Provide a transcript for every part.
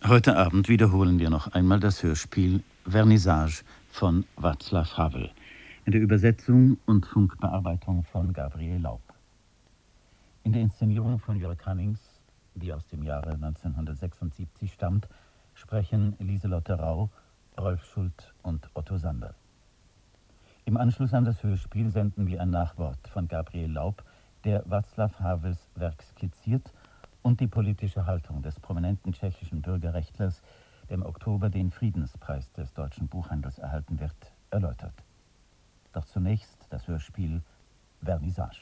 Heute Abend wiederholen wir noch einmal das Hörspiel Vernissage von Václav Havel in der Übersetzung und Funkbearbeitung von Gabriel Laub. In der Inszenierung von Jörg Hannings, die aus dem Jahre 1976 stammt, sprechen Lieselotte Rau, Rolf Schult und Otto Sander. Im Anschluss an das Hörspiel senden wir ein Nachwort von Gabriel Laub, der Václav Havels Werk skizziert und die politische Haltung des prominenten tschechischen Bürgerrechtlers, der im Oktober den Friedenspreis des deutschen Buchhandels erhalten wird, erläutert. Doch zunächst das Hörspiel Vernissage.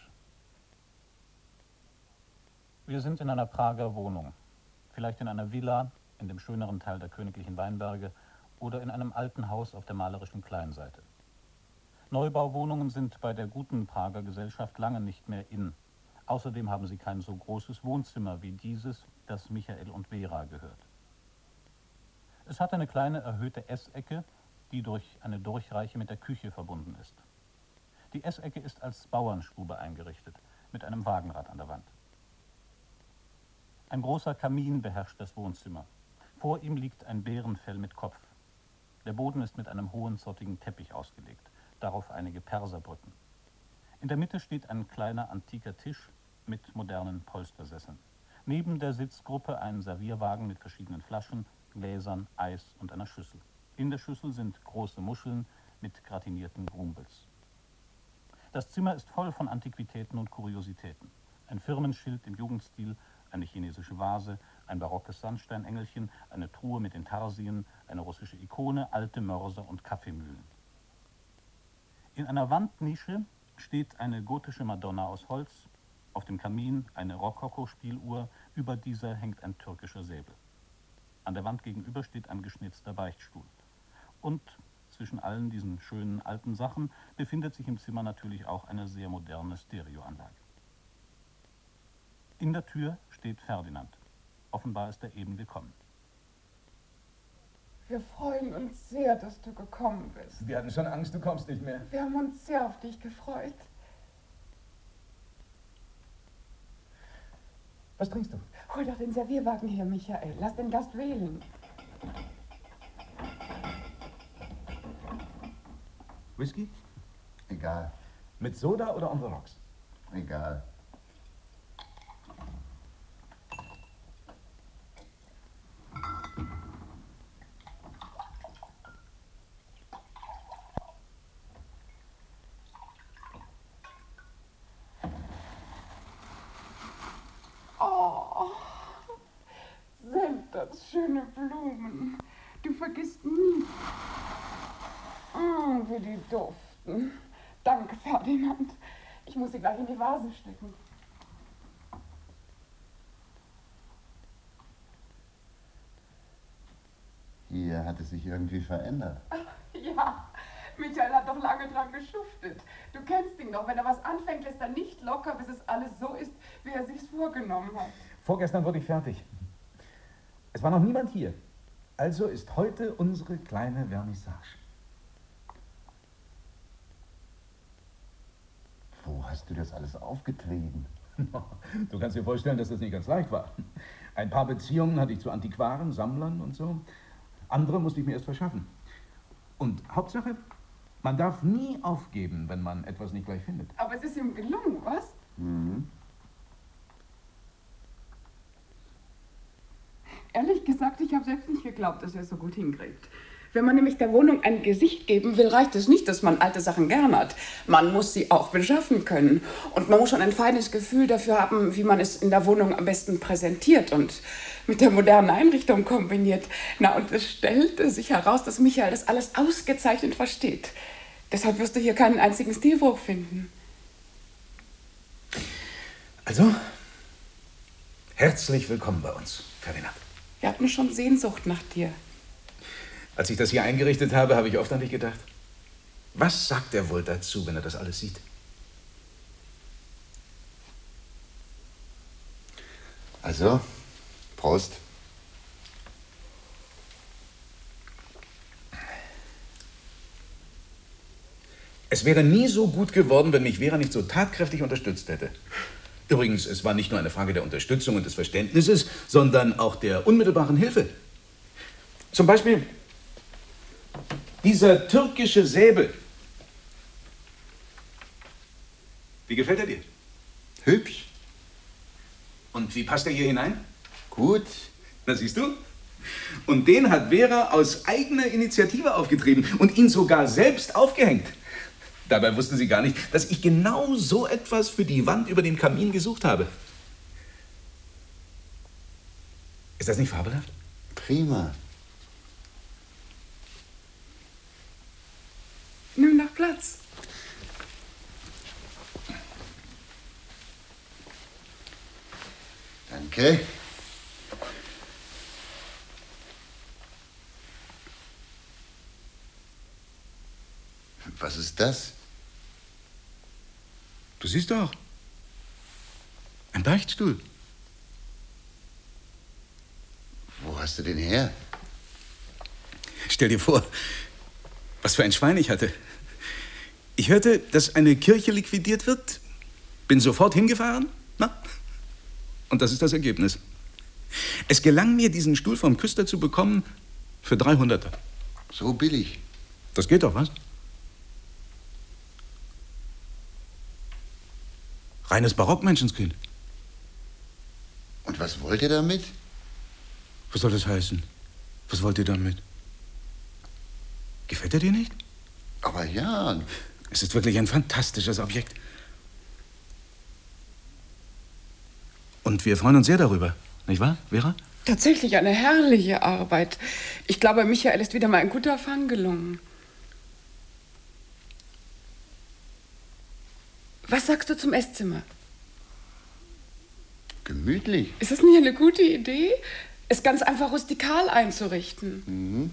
Wir sind in einer Prager Wohnung, vielleicht in einer Villa in dem schöneren Teil der königlichen Weinberge oder in einem alten Haus auf der malerischen Kleinseite. Neubauwohnungen sind bei der guten Prager Gesellschaft lange nicht mehr in. Außerdem haben sie kein so großes Wohnzimmer wie dieses, das Michael und Vera gehört. Es hat eine kleine erhöhte Essecke, die durch eine Durchreiche mit der Küche verbunden ist. Die Essecke ist als Bauernstube eingerichtet, mit einem Wagenrad an der Wand. Ein großer Kamin beherrscht das Wohnzimmer. Vor ihm liegt ein Bärenfell mit Kopf. Der Boden ist mit einem hohen, zottigen Teppich ausgelegt, darauf einige Perserbrücken. In der Mitte steht ein kleiner, antiker Tisch mit modernen Polstersesseln. Neben der Sitzgruppe ein Servierwagen mit verschiedenen Flaschen, Gläsern, Eis und einer Schüssel. In der Schüssel sind große Muscheln mit gratinierten Grumbels. Das Zimmer ist voll von Antiquitäten und Kuriositäten. Ein Firmenschild im Jugendstil, eine chinesische Vase, ein barockes Sandsteinengelchen, eine Truhe mit Intarsien, eine russische Ikone, alte Mörser und Kaffeemühlen. In einer Wandnische steht eine gotische Madonna aus Holz, auf dem Kamin eine Rokoko-Spieluhr, über dieser hängt ein türkischer Säbel. An der Wand gegenüber steht ein geschnitzter Beichtstuhl. Und zwischen allen diesen schönen alten Sachen befindet sich im Zimmer natürlich auch eine sehr moderne Stereoanlage. In der Tür steht Ferdinand. Offenbar ist er eben gekommen. Wir freuen uns sehr, dass du gekommen bist. Wir hatten schon Angst, du kommst nicht mehr. Wir haben uns sehr auf dich gefreut. Was trinkst du? Hol doch den Servierwagen her, Michael. Lass den Gast wählen. Whisky? Egal. Mit Soda oder on the rocks? Egal. Oh, sind das schöne Blumen. Du vergisst nie. Wie die duften. Danke, Ferdinand. Ich muss sie gleich in die Vase stecken. Hier hat es sich irgendwie verändert. Ja, Michael hat doch lange dran geschuftet. Du kennst ihn doch. Wenn er was anfängt, lässt er nicht locker, bis es alles so ist, wie er sich's vorgenommen hat. Vorgestern wurde ich fertig. Es war noch niemand hier. Also ist heute unsere kleine Vernissage. Wo hast du das alles aufgetrieben? Du kannst dir vorstellen, dass das nicht ganz leicht war. Ein paar Beziehungen hatte ich zu Antiquaren, Sammlern und so. Andere musste ich mir erst verschaffen. Und Hauptsache, man darf nie aufgeben, wenn man etwas nicht gleich findet. Aber es ist ihm gelungen, was? Mhm. Ehrlich gesagt, ich habe selbst nicht geglaubt, dass er es so gut hinkriegt. Wenn man nämlich der Wohnung ein Gesicht geben will, reicht es nicht, dass man alte Sachen gern hat. Man muss sie auch beschaffen können. Und man muss schon ein feines Gefühl dafür haben, wie man es in der Wohnung am besten präsentiert und mit der modernen Einrichtung kombiniert. Na, und es stellte sich heraus, dass Michael das alles ausgezeichnet versteht. Deshalb wirst du hier keinen einzigen Stilbruch finden. Also, herzlich willkommen bei uns, Ferdinand. Wir hatten schon Sehnsucht nach dir. Als ich das hier eingerichtet habe, habe ich oft an dich gedacht. Was sagt er wohl dazu, wenn er das alles sieht? Also, Prost. Es wäre nie so gut geworden, wenn mich Vera nicht so tatkräftig unterstützt hätte. Übrigens, es war nicht nur eine Frage der Unterstützung und des Verständnisses, sondern auch der unmittelbaren Hilfe. Zum Beispiel dieser türkische Säbel. Wie gefällt er dir? Hübsch. Und wie passt er hier hinein? Gut. Na, siehst du? Und den hat Vera aus eigener Initiative aufgetrieben und ihn sogar selbst aufgehängt. Dabei wusste sie gar nicht, dass ich genau so etwas für die Wand über dem Kamin gesucht habe. Ist das nicht fabelhaft? Prima. Nimm doch Platz. Danke. Was ist das? Du siehst doch. Ein Beichtstuhl. Wo hast du den her? Stell dir vor, was für ein Schwein ich hatte. Ich hörte, dass eine Kirche liquidiert wird, bin sofort hingefahren, na? Und das ist das Ergebnis. Es gelang mir, diesen Stuhl vom Küster zu bekommen für 300. So billig. Das geht doch, was? Reines Barockmenschenskind. Und was wollt ihr damit? Was soll das heißen? Was wollt ihr damit? Gefällt er dir nicht? Aber ja. Es ist wirklich ein fantastisches Objekt. Und wir freuen uns sehr darüber. Nicht wahr, Vera? Tatsächlich eine herrliche Arbeit. Ich glaube, Michael ist wieder mal ein guter Fang gelungen. Was sagst du zum Esszimmer? Gemütlich. Ist das nicht eine gute Idee, es ganz einfach rustikal einzurichten? Mhm.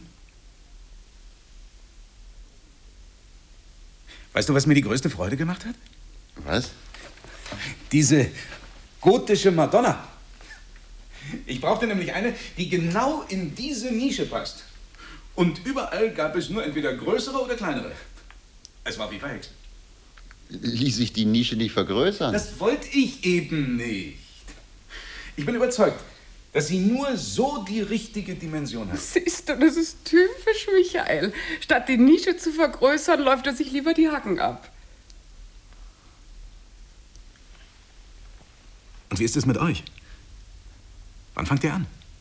Weißt du, was mir die größte Freude gemacht hat? Was? Diese gotische Madonna. Ich brauchte nämlich eine, die genau in diese Nische passt. Und überall gab es nur entweder größere oder kleinere. Es war wie verhext. Ließ sich die Nische nicht vergrößern? Das wollte ich eben nicht. Ich bin überzeugt, dass sie nur so die richtige Dimension hat. Siehst du, das ist typisch Michael. Statt die Nische zu vergrößern, läuft er sich lieber die Hacken ab. Und wie ist es mit euch? Wann fangt ihr an?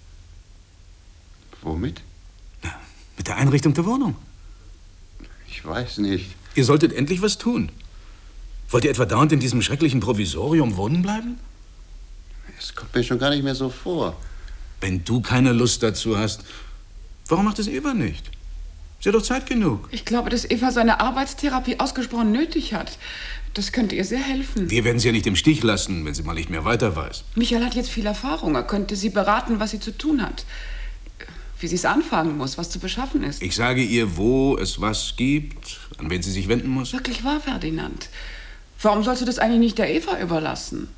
Womit? Na, mit der Einrichtung der Wohnung. Ich weiß nicht. Ihr solltet endlich was tun. Wollt ihr etwa dauernd in diesem schrecklichen Provisorium wohnen bleiben? Es kommt mir schon gar nicht mehr so vor. Wenn du keine Lust dazu hast, warum macht es Eva nicht? Sie hat doch Zeit genug. Ich glaube, dass Eva seine Arbeitstherapie ausgesprochen nötig hat. Das könnte ihr sehr helfen. Wir werden sie ja nicht im Stich lassen, wenn sie mal nicht mehr weiter weiß. Michael hat jetzt viel Erfahrung. Er könnte sie beraten, was sie zu tun hat. Wie sie es anfangen muss, was zu beschaffen ist. Ich sage ihr, wo es was gibt, an wen sie sich wenden muss. Wirklich wahr, Ferdinand. Warum sollst du das eigentlich nicht der Eva überlassen?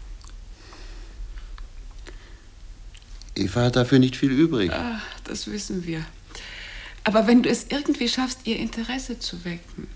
Eva hat dafür nicht viel übrig. Ach, das wissen wir. Aber wenn du es irgendwie schaffst, ihr Interesse zu wecken.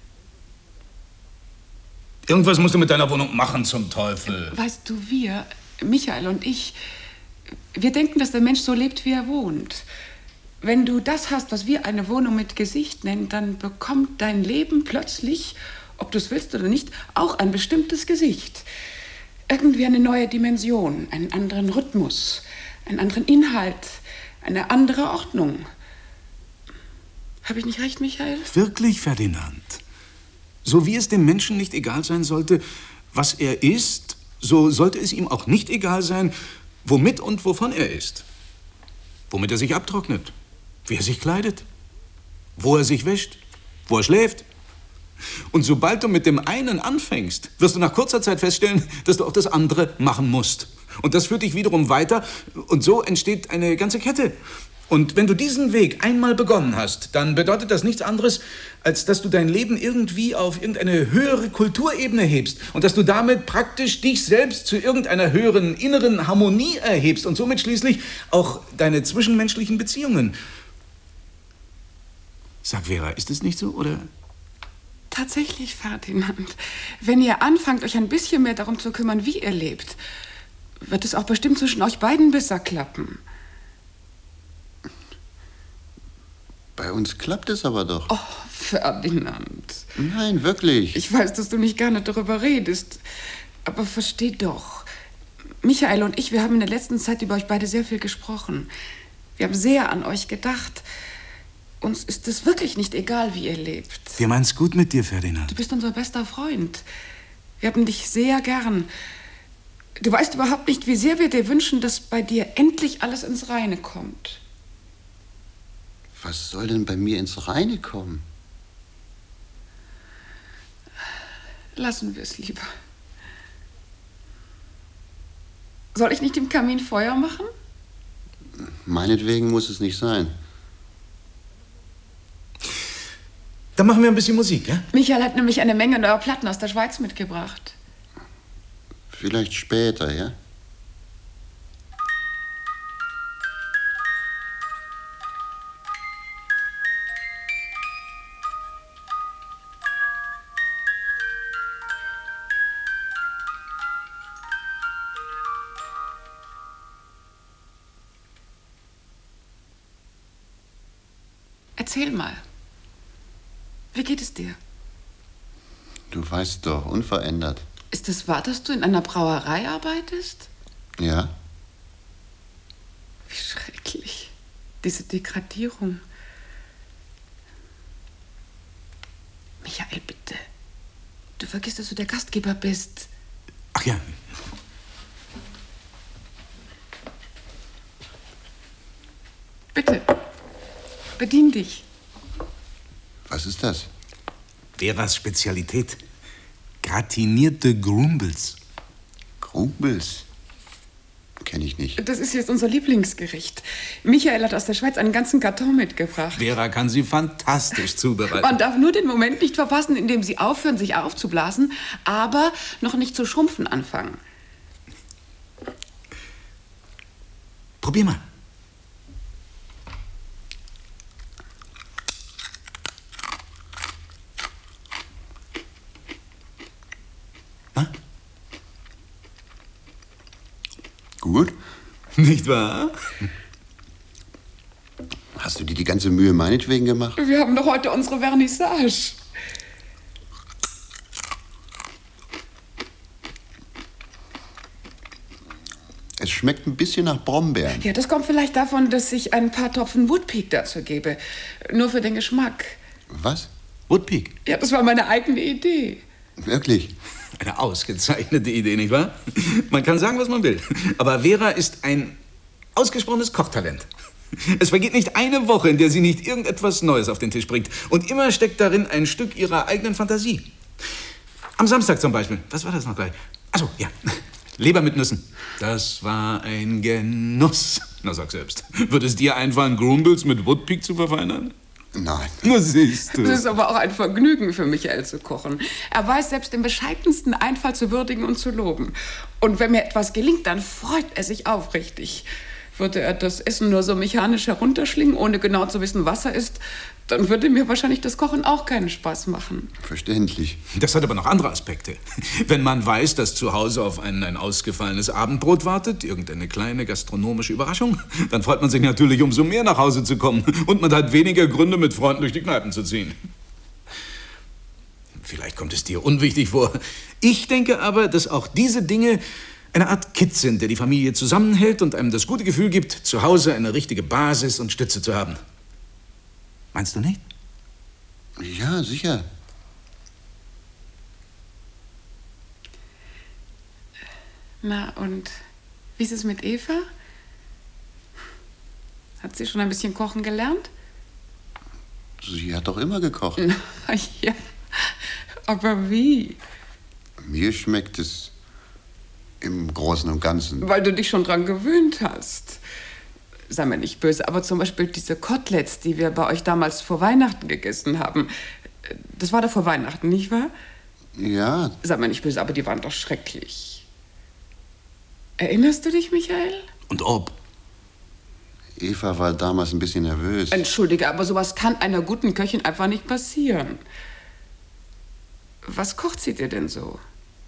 Irgendwas musst du mit deiner Wohnung machen, zum Teufel. Weißt du, wir, Michael und ich, wir denken, dass der Mensch so lebt, wie er wohnt. Wenn du das hast, was wir eine Wohnung mit Gesicht nennen, dann bekommt dein Leben plötzlich, ob du es willst oder nicht, auch ein bestimmtes Gesicht. Irgendwie eine neue Dimension, einen anderen Rhythmus, einen anderen Inhalt, eine andere Ordnung. Habe ich nicht recht, Michael? Wirklich, Ferdinand? So wie es dem Menschen nicht egal sein sollte, was er ist, so sollte es ihm auch nicht egal sein, womit und wovon er ist. Womit er sich abtrocknet, wie er sich kleidet, wo er sich wäscht, wo er schläft. Und sobald du mit dem einen anfängst, wirst du nach kurzer Zeit feststellen, dass du auch das andere machen musst. Und das führt dich wiederum weiter und so entsteht eine ganze Kette. Und wenn du diesen Weg einmal begonnen hast, dann bedeutet das nichts anderes, als dass du dein Leben irgendwie auf irgendeine höhere Kulturebene hebst und dass du damit praktisch dich selbst zu irgendeiner höheren inneren Harmonie erhebst und somit schließlich auch deine zwischenmenschlichen Beziehungen. Sag, Vera, ist es nicht so, oder? Tatsächlich, Ferdinand. Wenn ihr anfangt, euch ein bisschen mehr darum zu kümmern, wie ihr lebt, wird es auch bestimmt zwischen euch beiden besser klappen. Bei uns klappt es aber doch. Oh, Ferdinand. Nein, wirklich. Ich weiß, dass du nicht gerne darüber redest. Aber versteh doch. Michael und ich, wir haben in der letzten Zeit über euch beide sehr viel gesprochen. Wir haben sehr an euch gedacht. Uns ist es wirklich nicht egal, wie ihr lebt. Wir meinen's gut mit dir, Ferdinand. Du bist unser bester Freund. Wir haben dich sehr gern. Du weißt überhaupt nicht, wie sehr wir dir wünschen, dass bei dir endlich alles ins Reine kommt. Was soll denn bei mir ins Reine kommen? Lassen wir es lieber. Soll ich nicht im Kamin Feuer machen? Meinetwegen muss es nicht sein. Dann machen wir ein bisschen Musik, ja? Michael hat nämlich eine Menge neuer Platten aus der Schweiz mitgebracht. Vielleicht später, ja? Erzähl mal. Wie geht es dir? Du weißt doch, unverändert. Ist es wahr, dass du in einer Brauerei arbeitest? Ja? Wie schrecklich. Diese Degradierung. Michael, bitte. Du vergisst, dass du der Gastgeber bist. Ach ja. Bitte. Bedien dich. Was ist das? Veras Spezialität. Gratinierte Grumbles. Grumbles? Kenn ich nicht. Das ist jetzt unser Lieblingsgericht. Michael hat aus der Schweiz einen ganzen Karton mitgebracht. Vera kann sie fantastisch zubereiten. Man darf nur den Moment nicht verpassen, in dem sie aufhören, sich aufzublasen, aber noch nicht zu schrumpfen anfangen. Probier mal. Na? Gut. Nicht wahr? Hast du dir die ganze Mühe meinetwegen gemacht? Wir haben doch heute unsere Vernissage. Es schmeckt ein bisschen nach Brombeeren. Ja, das kommt vielleicht davon, dass ich ein paar Tropfen Woodpeak dazu gebe. Nur für den Geschmack. Was? Woodpeak. Ja, das war meine eigene Idee. Wirklich? Eine ausgezeichnete Idee, nicht wahr? Man kann sagen, was man will. Aber Vera ist ein ausgesprochenes Kochtalent. Es vergeht nicht eine Woche, in der sie nicht irgendetwas Neues auf den Tisch bringt. Und immer steckt darin ein Stück ihrer eigenen Fantasie. Am Samstag zum Beispiel. Was war das noch gleich? Achso, ja. Leber mit Nüssen. Das war ein Genuss. Na, sag selbst. Würde es dir einfallen, Grumbles mit Woodpeak zu verfeinern? Nein. Na, siehst du. Es ist aber auch ein Vergnügen für Michael zu kochen. Er weiß selbst den bescheidensten Einfall zu würdigen und zu loben. Und wenn mir etwas gelingt, dann freut er sich aufrichtig. Würde er das Essen nur so mechanisch herunterschlingen, ohne genau zu wissen, was er isst, dann würde mir wahrscheinlich das Kochen auch keinen Spaß machen. Verständlich. Das hat aber noch andere Aspekte. Wenn man weiß, dass zu Hause auf einen ein ausgefallenes Abendbrot wartet, irgendeine kleine gastronomische Überraschung, dann freut man sich natürlich umso mehr, nach Hause zu kommen. Und man hat weniger Gründe, mit Freunden durch die Kneipen zu ziehen. Vielleicht kommt es dir unwichtig vor. Ich denke aber, dass auch diese Dinge eine Art Kitt sind, der die Familie zusammenhält und einem das gute Gefühl gibt, zu Hause eine richtige Basis und Stütze zu haben. Meinst du nicht? Ja, sicher. Na, und wie ist es mit Eva? Hat sie schon ein bisschen kochen gelernt? Sie hat doch immer gekocht. Na ja, aber wie? Mir schmeckt es im Großen und Ganzen. Weil du dich schon dran gewöhnt hast. Sei mir nicht böse, aber zum Beispiel diese Koteletts, die wir bei euch damals vor Weihnachten gegessen haben. Das war doch vor Weihnachten, nicht wahr? Ja. Sei mir nicht böse, aber die waren doch schrecklich. Erinnerst du dich, Michael? Und ob? Eva war damals ein bisschen nervös. Entschuldige, aber sowas kann einer guten Köchin einfach nicht passieren. Was kocht sie dir denn so?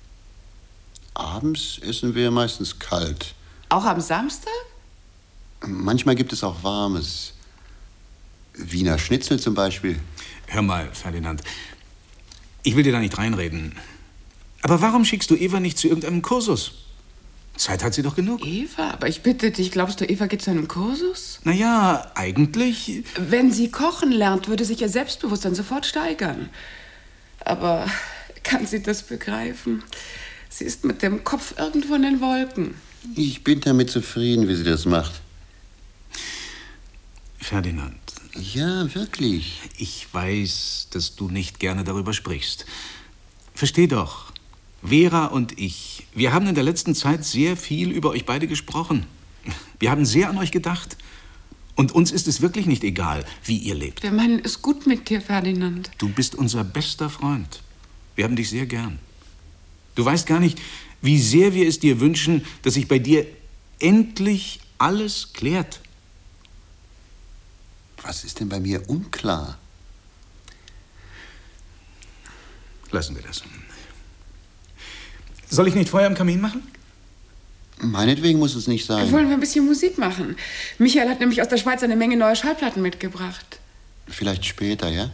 Abends essen wir meistens kalt. Auch am Samstag? Manchmal gibt es auch Warmes. Wiener Schnitzel zum Beispiel. Hör mal, Ferdinand. Ich will dir da nicht reinreden. Aber warum schickst du Eva nicht zu irgendeinem Kursus? Zeit hat sie doch genug. Eva? Aber ich bitte dich, glaubst du, Eva geht zu einem Kursus? Naja, eigentlich... Wenn sie kochen lernt, würde sich ihr Selbstbewusstsein sofort steigern. Aber kann sie das begreifen? Sie ist mit dem Kopf irgendwo in den Wolken. Ich bin damit zufrieden, wie sie das macht. Ferdinand. Ja, wirklich. Ich weiß, dass du nicht gerne darüber sprichst. Versteh doch, Vera und ich, wir haben in der letzten Zeit sehr viel über euch beide gesprochen. Wir haben sehr an euch gedacht. Und uns ist es wirklich nicht egal, wie ihr lebt. Wir meinen es gut mit dir, Ferdinand. Du bist unser bester Freund. Wir haben dich sehr gern. Du weißt gar nicht, wie sehr wir es dir wünschen, dass sich bei dir endlich alles klärt. Was ist denn bei mir unklar? Lassen wir das. Soll ich nicht Feuer am Kamin machen? Meinetwegen muss es nicht sein. Wollen wir ein bisschen Musik machen? Michael hat nämlich aus der Schweiz eine Menge neue Schallplatten mitgebracht. Vielleicht später, ja?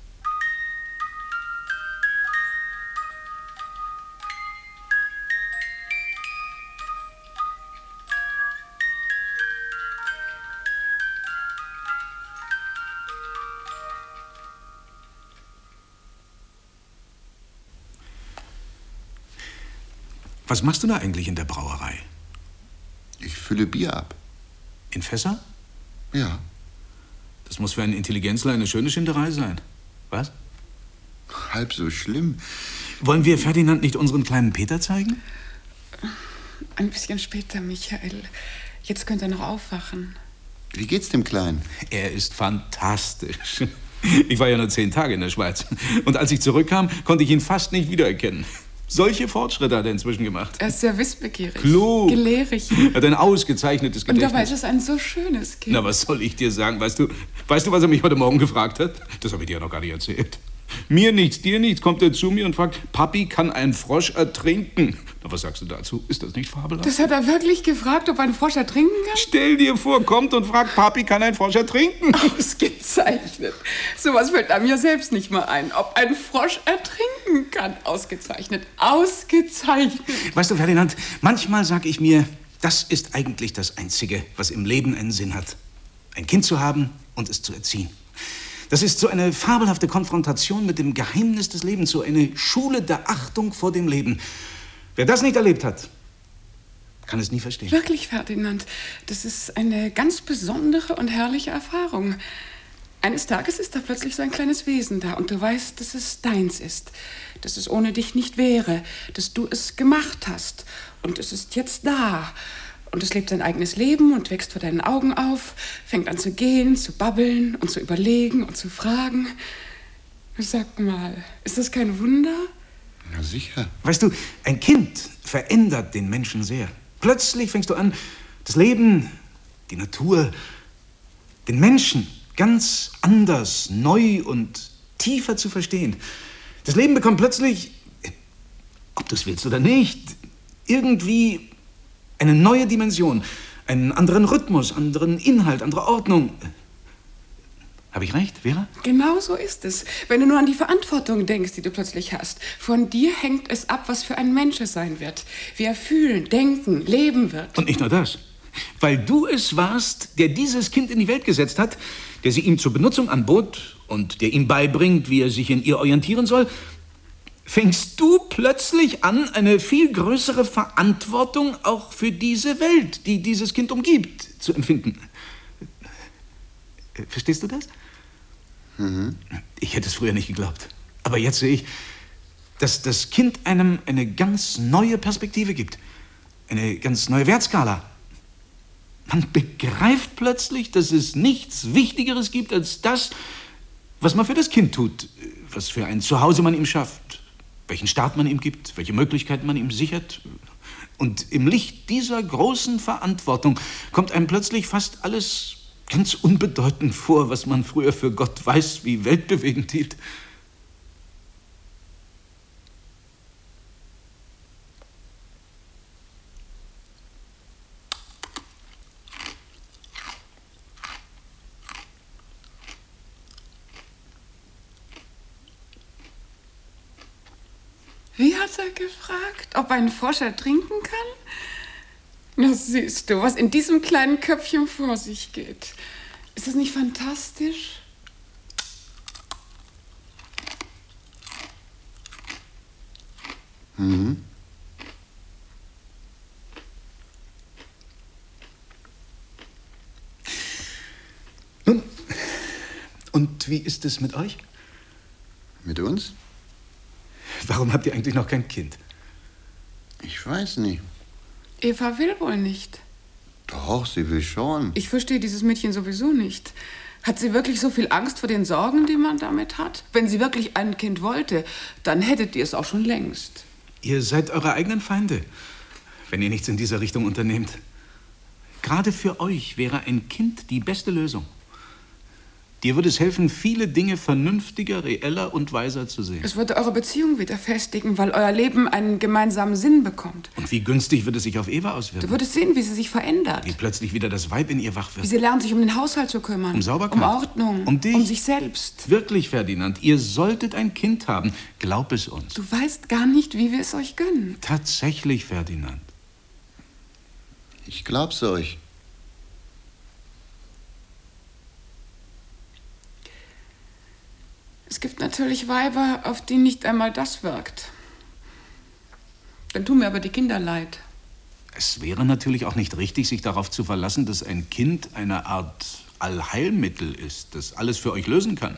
Was machst du da eigentlich in der Brauerei? Ich fülle Bier ab. In Fässer? Ja. Das muss für einen Intelligenzler eine schöne Schinderei sein. Was? Halb so schlimm. Wollen wir Ferdinand nicht unseren kleinen Peter zeigen? Ein bisschen später, Michael. Jetzt könnte er noch aufwachen. Wie geht's dem Kleinen? Er ist fantastisch. Ich war ja nur 10 Tage in der Schweiz. Und als ich zurückkam, konnte ich ihn fast nicht wiedererkennen. Solche Fortschritte hat er inzwischen gemacht. Er ist sehr wissbegierig. Klug. Gelehrig. Er hat ein ausgezeichnetes Gedächtnis. Und dabei ist es ein so schönes Kind. Na, was soll ich dir sagen? Weißt du, was er mich heute Morgen gefragt hat? Das habe ich dir ja noch gar nicht erzählt. Mir nichts, dir nichts, kommt er zu mir und fragt, Papi, kann ein Frosch ertrinken? Na, was sagst du dazu? Ist das nicht fabelhaft? Das hat er wirklich gefragt, ob ein Frosch ertrinken kann? Stell dir vor, kommt und fragt, Papi, kann ein Frosch ertrinken? Ausgezeichnet. Sowas fällt einem ja selbst nicht mal ein. Ob ein Frosch ertrinken kann. Ausgezeichnet. Ausgezeichnet. Weißt du, Ferdinand, manchmal sage ich mir, das ist eigentlich das Einzige, was im Leben einen Sinn hat. Ein Kind zu haben und es zu erziehen. Das ist so eine fabelhafte Konfrontation mit dem Geheimnis des Lebens, so eine Schule der Achtung vor dem Leben. Wer das nicht erlebt hat, kann es nie verstehen. Wirklich, Ferdinand, das ist eine ganz besondere und herrliche Erfahrung. Eines Tages ist da plötzlich so ein kleines Wesen da und du weißt, dass es deins ist, dass es ohne dich nicht wäre, dass du es gemacht hast und es ist jetzt da. Und es lebt sein eigenes Leben und wächst vor deinen Augen auf, fängt an zu gehen, zu babbeln und zu überlegen und zu fragen. Sag mal, ist das kein Wunder? Na sicher. Weißt du, ein Kind verändert den Menschen sehr. Plötzlich fängst du an, das Leben, die Natur, den Menschen ganz anders, neu und tiefer zu verstehen. Das Leben bekommt plötzlich, ob du es willst oder nicht, irgendwie eine neue Dimension, einen anderen Rhythmus, anderen Inhalt, andere Ordnung. Habe ich recht, Vera? Genau so ist es. Wenn du nur an die Verantwortung denkst, die du plötzlich hast. Von dir hängt es ab, was für ein Mensch es sein wird. Wie er fühlen, denken, leben wird. Und nicht nur das. Weil du es warst, der dieses Kind in die Welt gesetzt hat, der sie ihm zur Benutzung anbot und der ihm beibringt, wie er sich in ihr orientieren soll, fängst du plötzlich an, eine viel größere Verantwortung auch für diese Welt, die dieses Kind umgibt, zu empfinden. Verstehst du das? Mhm. Ich hätte es früher nicht geglaubt. Aber jetzt sehe ich, dass das Kind einem eine ganz neue Perspektive gibt. Eine ganz neue Wertskala. Man begreift plötzlich, dass es nichts Wichtigeres gibt als das, was man für das Kind tut, was für ein Zuhause man ihm schafft, welchen Staat man ihm gibt, welche Möglichkeiten man ihm sichert. Und im Licht dieser großen Verantwortung kommt einem plötzlich fast alles ganz unbedeutend vor, was man früher für Gott weiß, wie weltbewegend hielt. Wie hat er gefragt? Ob ein Forscher trinken kann? Na siehst du, was in diesem kleinen Köpfchen vor sich geht. Ist das nicht fantastisch? Mhm. Nun, und wie ist es mit euch? Mit uns? Warum habt ihr eigentlich noch kein Kind? Ich weiß nicht. Eva will wohl nicht. Doch, sie will schon. Ich verstehe dieses Mädchen sowieso nicht. Hat sie wirklich so viel Angst vor den Sorgen, die man damit hat? Wenn sie wirklich ein Kind wollte, dann hättet ihr es auch schon längst. Ihr seid eure eigenen Feinde, wenn ihr nichts in dieser Richtung unternehmt. Gerade für euch wäre ein Kind die beste Lösung. Dir würde es helfen, viele Dinge vernünftiger, reeller und weiser zu sehen. Es würde eure Beziehung wieder festigen, weil euer Leben einen gemeinsamen Sinn bekommt. Und wie günstig würde es sich auf Eva auswirken? Du würdest sehen, wie sie sich verändert. Wie plötzlich wieder das Weib in ihr wach Wie wird. sie lernt, sich um den Haushalt zu kümmern. Um Sauberkeit. Um Ordnung. Um dich. Um sich selbst. Wirklich, Ferdinand, ihr solltet ein Kind haben. Glaub es uns. Du weißt gar nicht, wie wir es euch gönnen. Tatsächlich, Ferdinand. Ich glaub's euch. Es gibt natürlich Weiber, auf die nicht einmal das wirkt. Dann tun mir aber die Kinder leid. Es wäre natürlich auch nicht richtig, sich darauf zu verlassen, dass ein Kind eine Art Allheilmittel ist, das alles für euch lösen kann.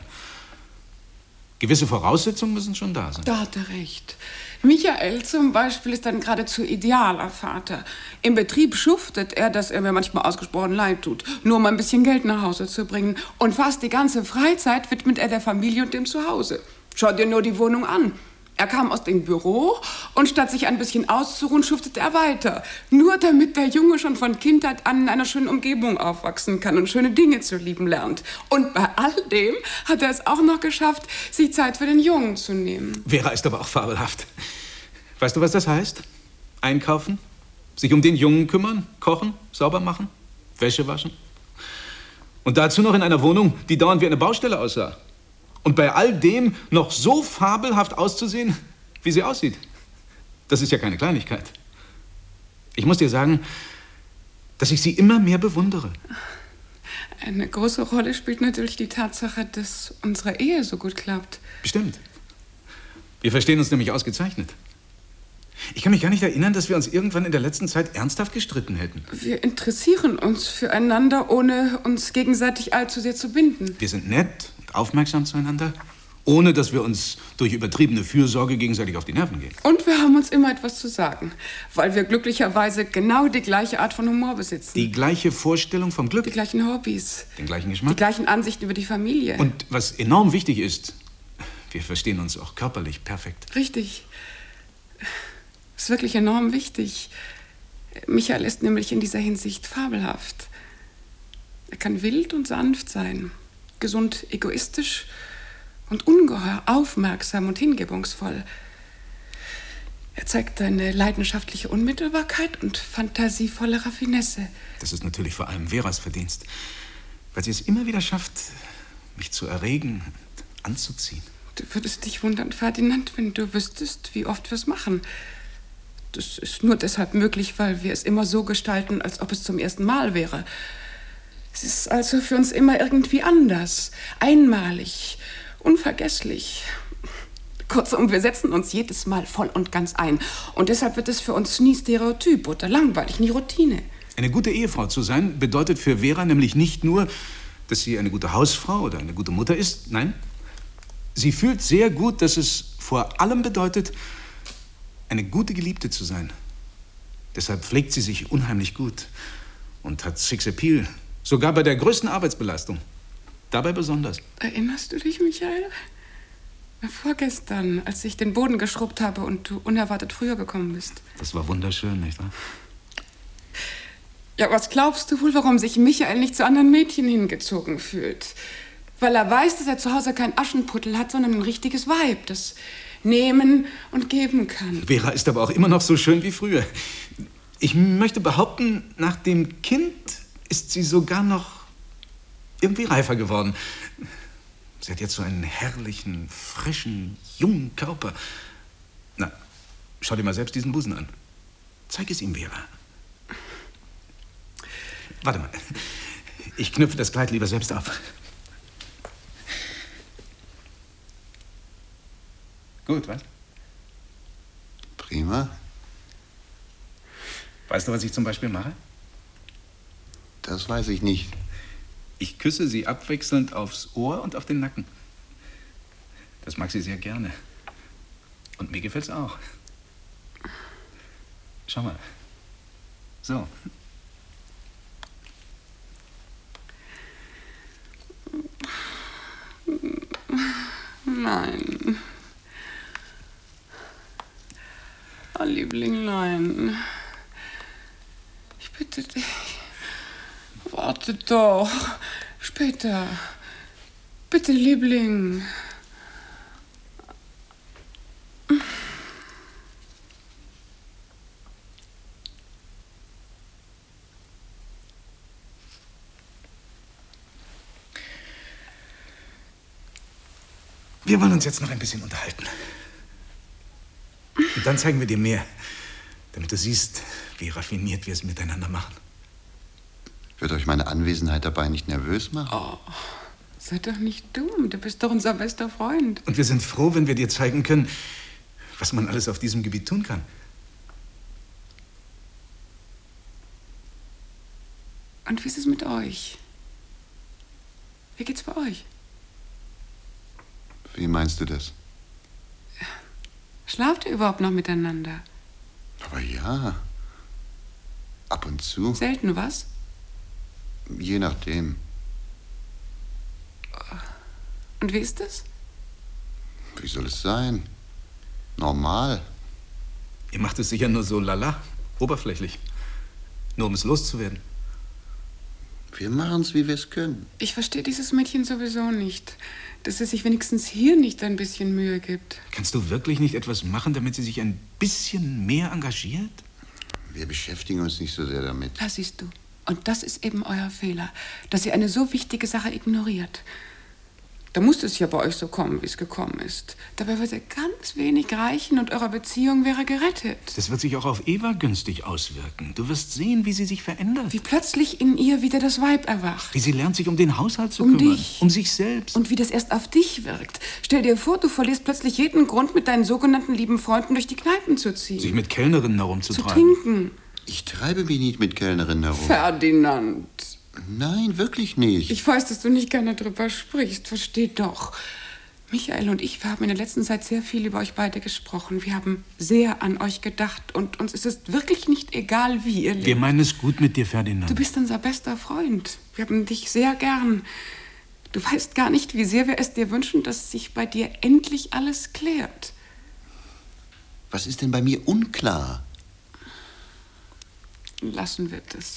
Gewisse Voraussetzungen müssen schon da sein. Da hat er recht. Michael zum Beispiel ist ein geradezu idealer Vater. Im Betrieb schuftet er, dass er mir manchmal ausgesprochen leid tut, nur um ein bisschen Geld nach Hause zu bringen. Und fast die ganze Freizeit widmet er der Familie und dem Zuhause. Schau dir nur die Wohnung an. Er kam aus dem Büro und statt sich ein bisschen auszuruhen, schuftete er weiter. Nur damit der Junge schon von Kindheit an in einer schönen Umgebung aufwachsen kann und schöne Dinge zu lieben lernt. Und bei all dem hat er es auch noch geschafft, sich Zeit für den Jungen zu nehmen. Vera ist aber auch fabelhaft. Weißt du, was das heißt? Einkaufen, sich um den Jungen kümmern, kochen, sauber machen, Wäsche waschen. Und dazu noch in einer Wohnung, die dauernd wie eine Baustelle aussah. Und bei all dem noch so fabelhaft auszusehen, wie sie aussieht. Das ist ja keine Kleinigkeit. Ich muss dir sagen, dass ich sie immer mehr bewundere. Eine große Rolle spielt natürlich die Tatsache, dass unsere Ehe so gut klappt. Bestimmt. Wir verstehen uns nämlich ausgezeichnet. Ich kann mich gar nicht erinnern, dass wir uns irgendwann in der letzten Zeit ernsthaft gestritten hätten. Wir interessieren uns füreinander, ohne uns gegenseitig allzu sehr zu binden. Wir sind nett und aufmerksam zueinander, ohne dass wir uns durch übertriebene Fürsorge gegenseitig auf die Nerven gehen. Und wir haben uns immer etwas zu sagen, weil wir glücklicherweise genau die gleiche Art von Humor besitzen. Die gleiche Vorstellung vom Glück. Die gleichen Hobbys. Den gleichen Geschmack. Die gleichen Ansichten über die Familie. Und was enorm wichtig ist, wir verstehen uns auch körperlich perfekt. Richtig. Das ist wirklich enorm wichtig. Michael ist nämlich in dieser Hinsicht fabelhaft. Er kann wild und sanft sein, gesund egoistisch und ungeheuer aufmerksam und hingebungsvoll. Er zeigt eine leidenschaftliche Unmittelbarkeit und fantasievolle Raffinesse. Das ist natürlich vor allem Veras Verdienst, weil sie es immer wieder schafft, mich zu erregen und anzuziehen. Du würdest dich wundern, Ferdinand, wenn du wüsstest, wie oft wir es machen. Das ist nur deshalb möglich, weil wir es immer so gestalten, als ob es zum ersten Mal wäre. Es ist also für uns immer irgendwie anders, einmalig, unvergesslich. Kurzum, wir setzen uns jedes Mal voll und ganz ein. Und deshalb wird es für uns nie Stereotyp oder langweilig, nie Routine. Eine gute Ehefrau zu sein, bedeutet für Vera nämlich nicht nur, dass sie eine gute Hausfrau oder eine gute Mutter ist. Nein, sie fühlt sehr gut, dass es vor allem bedeutet, eine gute Geliebte zu sein. Deshalb pflegt sie sich unheimlich gut und hat Sexappeal, sogar bei der größten Arbeitsbelastung. Dabei besonders. Erinnerst du dich, Michael? Vorgestern, als ich den Boden geschrubbt habe und du unerwartet früher gekommen bist. Das war wunderschön, nicht wahr? Ja, was glaubst du wohl, warum sich Michael nicht zu anderen Mädchen hingezogen fühlt? Weil er weiß, dass er zu Hause kein Aschenputtel hat, sondern ein richtiges Weib, das nehmen und geben kann. Vera ist aber auch immer noch so schön wie früher. Ich möchte behaupten, nach dem Kind ist sie sogar noch irgendwie reifer geworden. Sie hat jetzt so einen herrlichen, frischen, jungen Körper. Na, Schau dir mal selbst diesen Busen an. Zeig es ihm, Vera. Warte mal. Ich knüpfe das Kleid lieber selbst auf. Gut, was? Prima. Weißt du, was ich zum Beispiel mache? Das weiß ich nicht. Ich küsse sie abwechselnd aufs Ohr und auf den Nacken. Das mag sie sehr gerne. Und mir gefällt's auch. Schau mal. So. Nein. Oh, Liebling, nein. Ich bitte dich. Warte doch. Später. Bitte, Liebling. Wir wollen uns jetzt noch ein bisschen unterhalten. Und dann zeigen wir dir mehr, damit du siehst, wie raffiniert wir es miteinander machen. Wird euch meine Anwesenheit dabei nicht nervös machen? Oh, sei doch nicht dumm. Du bist doch unser bester Freund. Und wir sind froh, wenn wir dir zeigen können, was man alles auf diesem Gebiet tun kann. Und wie ist es mit euch? Wie geht's bei euch? Wie meinst du das? Schlaft ihr überhaupt noch miteinander? Aber ja. Ab und zu. Selten, was? Je nachdem. Und wie ist es? Wie soll es sein? Normal. Ihr macht es sicher nur so lala, oberflächlich. Nur um es loszuwerden. Wir machen es, wie wir es können. Ich verstehe dieses Mädchen sowieso nicht. Dass es sich wenigstens hier nicht ein bisschen Mühe gibt. Kannst du wirklich nicht etwas machen, damit sie sich ein bisschen mehr engagiert? Wir beschäftigen uns nicht so sehr damit. Da siehst du. Und das ist eben euer Fehler, dass ihr eine so wichtige Sache ignoriert. Da musste es ja bei euch so kommen, wie es gekommen ist. Dabei würde ganz wenig reichen und eure Beziehung wäre gerettet. Das wird sich auch auf Eva günstig auswirken. Du wirst sehen, wie sie sich verändert. Wie plötzlich in ihr wieder das Weib erwacht. Wie sie lernt, sich um den Haushalt zu Um kümmern. dich. Um sich selbst. Und wie das erst auf dich wirkt. Stell dir vor, du verlierst plötzlich jeden Grund, mit deinen sogenannten lieben Freunden durch die Kneipen zu ziehen. Sich mit Kellnerinnen zu herumzutreiben. trinken. Ich treibe mich nicht mit Kellnerinnen herum. Ferdinand. Nein, wirklich nicht. Ich weiß, dass du nicht gerne drüber sprichst. Versteh doch. Michael und ich, wir haben in der letzten Zeit sehr viel über euch beide gesprochen. Wir haben sehr an euch gedacht und uns ist es wirklich nicht egal, wie ihr lebt. Wir meinen es gut mit dir, Ferdinand. Du bist unser bester Freund. Wir haben dich sehr gern. Du weißt gar nicht, wie sehr wir es dir wünschen, dass sich bei dir endlich alles klärt. Was ist denn bei mir unklar? Lassen wir das.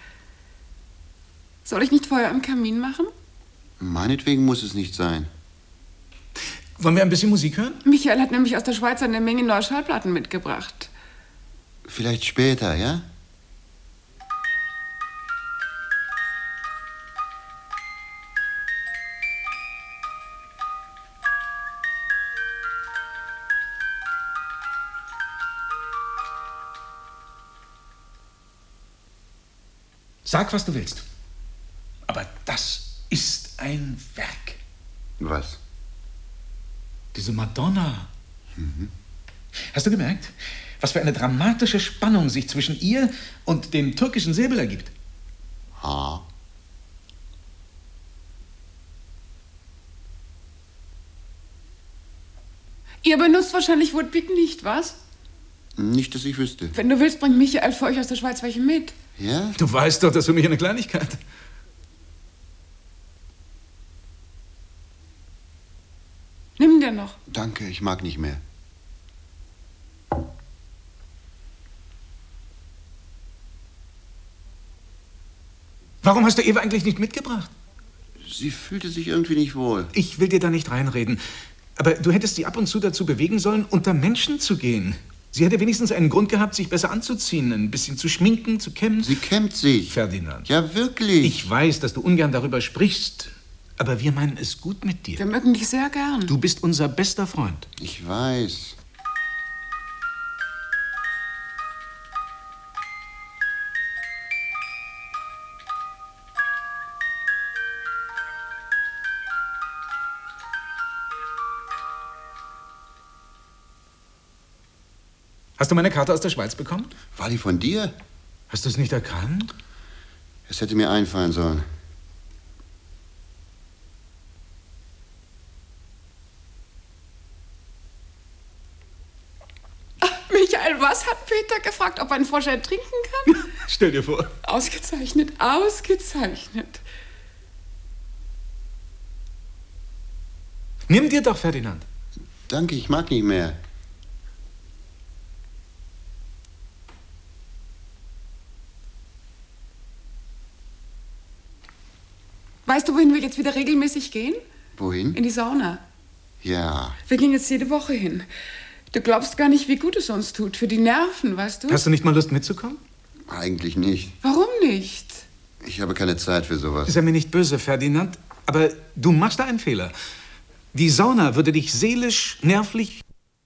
Soll ich nicht Feuer im Kamin machen? Meinetwegen muss es nicht sein. Wollen wir ein bisschen Musik hören? Michael hat nämlich aus der Schweiz eine Menge neue Schallplatten mitgebracht. Vielleicht später, ja? Sag, was du willst. Aber das ist ein Werk. Was? Diese Madonna. Hast du gemerkt, was für eine dramatische Spannung sich zwischen ihr und dem türkischen Säbel ergibt? Ha. Ihr benutzt wahrscheinlich Woodpeak nicht, was? Nicht, dass ich wüsste. Wenn du willst, bringt Michael für euch aus der Schweiz welche mit. Ja? Du weißt doch, das ist für mich eine Kleinigkeit. Nimm dir noch. Danke, ich mag nicht mehr. Warum hast du Eva eigentlich nicht mitgebracht? Sie fühlte sich irgendwie nicht wohl. Ich will dir da nicht reinreden. Aber du hättest sie ab und zu dazu bewegen sollen, unter Menschen zu gehen. Sie hätte wenigstens einen Grund gehabt, sich besser anzuziehen, ein bisschen zu schminken, zu kämmen. Sie kämmt sich. Ferdinand. Ja, wirklich. Ich weiß, dass du ungern darüber sprichst, aber wir meinen es gut mit dir. Wir mögen dich sehr gern. Du bist unser bester Freund. Ich weiß. Hast du meine Karte aus der Schweiz bekommen? War die von dir? Hast du es nicht erkannt? Es hätte mir einfallen sollen. Michael, was hat Peter gefragt, ob ein Vorschein trinken kann? Stell dir vor. Ausgezeichnet, ausgezeichnet. Nimm dir doch, Ferdinand. Danke, ich mag nicht mehr. Weißt du, wohin wir jetzt wieder regelmäßig gehen? Wohin? In die Sauna. Ja. Wir gehen jetzt jede Woche hin. Du glaubst gar nicht, wie gut es uns tut. Für die Nerven, weißt du? Hast du nicht mal Lust mitzukommen? Eigentlich nicht. Warum nicht? Ich habe keine Zeit für sowas. Sei mir nicht böse, Ferdinand, aber du machst da einen Fehler. Die Sauna würde dich seelisch, nervlich,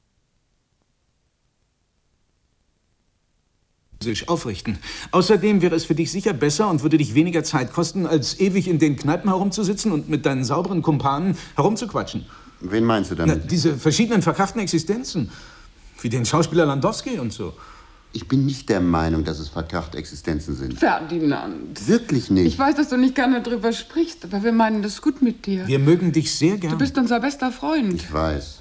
physisch aufrichten. Außerdem wäre es für dich sicher besser und würde dich weniger Zeit kosten, als ewig in den Kneipen herumzusitzen und mit deinen sauberen Kumpanen herumzuquatschen. Wen meinst du Na, damit? diese verschiedenen verkrachten Existenzen, wie den Schauspieler Landowski und so. Ich bin nicht der Meinung, dass es verkrachte Existenzen sind. Ferdinand. Wirklich nicht. Ich weiß, dass du nicht gerne drüber sprichst, aber wir meinen das gut mit dir. Wir mögen dich sehr gern. Du bist unser bester Freund. Ich weiß.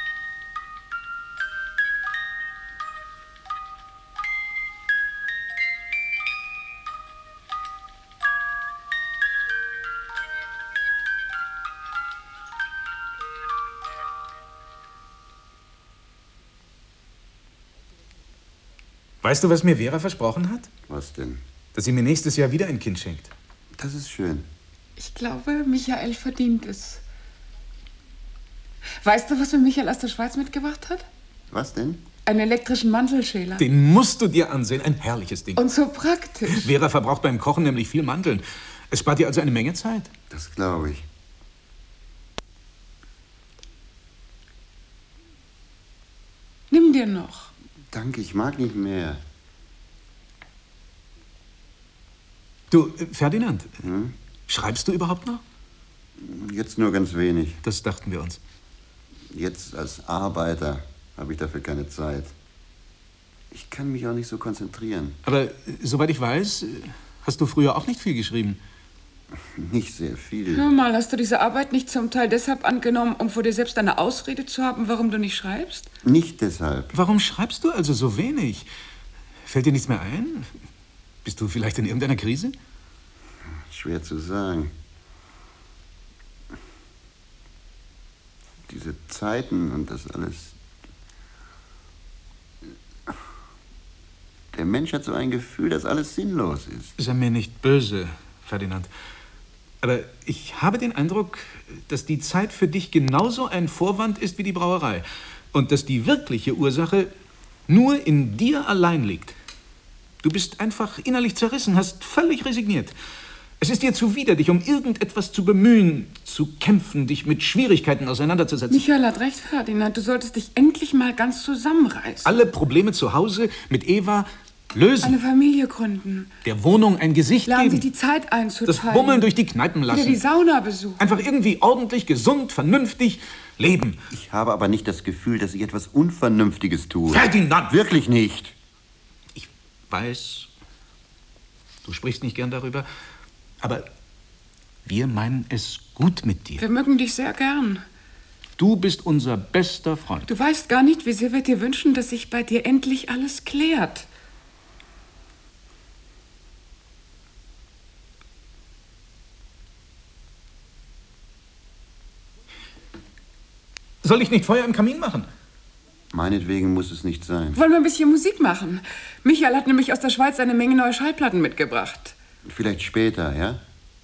Weißt du, was mir Vera versprochen hat? Was denn? Dass sie mir nächstes Jahr wieder ein Kind schenkt. Das ist schön. Ich glaube, Michael verdient es. Weißt du, was mir Michael aus der Schweiz mitgebracht hat? Was denn? Einen elektrischen Mantelschäler. Den musst du dir ansehen. Ein herrliches Ding. Und so praktisch. Vera verbraucht beim Kochen nämlich viel Mandeln. Es spart dir also eine Menge Zeit. Das glaube ich. Nimm dir noch. Danke, ich mag nicht mehr. Du, Ferdinand, schreibst du überhaupt noch? Jetzt nur ganz wenig. Das dachten wir uns. Jetzt als Arbeiter habe ich dafür keine Zeit. Ich kann mich auch nicht so konzentrieren. Aber soweit ich weiß, hast du früher auch nicht viel geschrieben. Nicht sehr viel. Hör mal, hast du diese Arbeit nicht zum Teil deshalb angenommen, um vor dir selbst eine Ausrede zu haben, warum du nicht schreibst? Nicht deshalb. Warum schreibst du also so wenig? Fällt dir nichts mehr ein? Bist du vielleicht in irgendeiner Krise? Schwer zu sagen. Diese Zeiten und das alles. Der Mensch hat so ein Gefühl, dass alles sinnlos ist. Sei mir nicht böse, Ferdinand. Aber ich habe den Eindruck, dass die Zeit für dich genauso ein Vorwand ist wie die Brauerei. Und dass die wirkliche Ursache nur in dir allein liegt. Du bist einfach innerlich zerrissen, hast völlig resigniert. Es ist dir zuwider, dich um irgendetwas zu bemühen, zu kämpfen, dich mit Schwierigkeiten auseinanderzusetzen. Michael hat recht, Ferdinand. Du solltest dich endlich mal ganz zusammenreißen. Alle Probleme zu Hause mit Eva lösen. Eine Familie gründen. Der Wohnung ein Gesicht Lernen Sie geben. die Zeit einzuteilen. Das Bummeln durch die Kneipen Wieder die lassen. Sauna besuchen. Einfach irgendwie ordentlich, gesund, vernünftig leben. Ich habe aber nicht das Gefühl, dass ich etwas Unvernünftiges tue. Ferdinand! Wirklich nicht. Ich weiß, du sprichst nicht gern darüber, aber wir meinen es gut mit dir. Wir mögen dich sehr gern. Du bist unser bester Freund. Du weißt gar nicht, wie sehr wir dir wünschen, dass sich bei dir endlich alles klärt. Soll ich nicht Feuer im Kamin machen? Meinetwegen muss es nicht sein. Wollen wir ein bisschen Musik machen? Michael hat nämlich aus der Schweiz eine Menge neue Schallplatten mitgebracht. Vielleicht später, ja?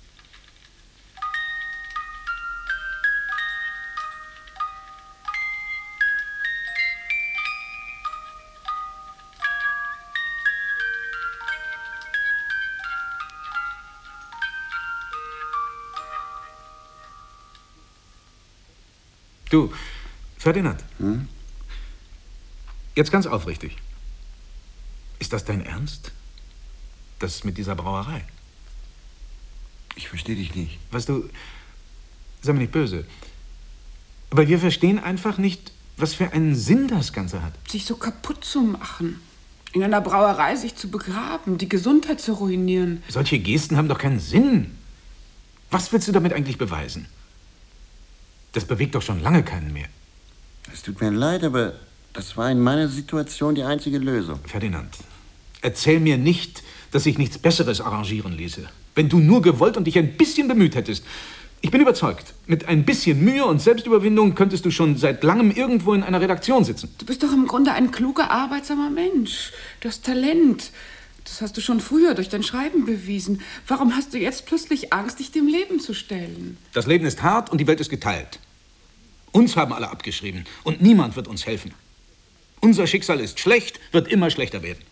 Du, Ferdinand. Jetzt ganz aufrichtig. Ist das dein Ernst? Das mit dieser Brauerei? Ich verstehe dich nicht. Weißt du, sei mir nicht böse, aber wir verstehen einfach nicht, was für einen Sinn das Ganze hat. Sich so kaputt zu machen. In einer Brauerei sich zu begraben, die Gesundheit zu ruinieren. Solche Gesten haben doch keinen Sinn. Was willst du damit eigentlich beweisen? Das bewegt doch schon lange keinen mehr. Es tut mir leid, aber das war in meiner Situation die einzige Lösung. Ferdinand, erzähl mir nicht, dass sich nichts Besseres arrangieren ließe. Wenn du nur gewollt und dich ein bisschen bemüht hättest. Ich bin überzeugt, mit ein bisschen Mühe und Selbstüberwindung könntest du schon seit langem irgendwo in einer Redaktion sitzen. Du bist doch im Grunde ein kluger, arbeitsamer Mensch. Du hast Talent. Das hast du schon früher durch dein Schreiben bewiesen. Warum hast du jetzt plötzlich Angst, dich dem Leben zu stellen? Das Leben ist hart und die Welt ist geteilt. Uns haben alle abgeschrieben und niemand wird uns helfen. Unser Schicksal ist schlecht, wird immer schlechter werden.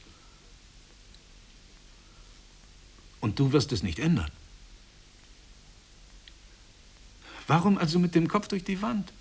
Und du wirst es nicht ändern. Warum also mit dem Kopf durch die Wand?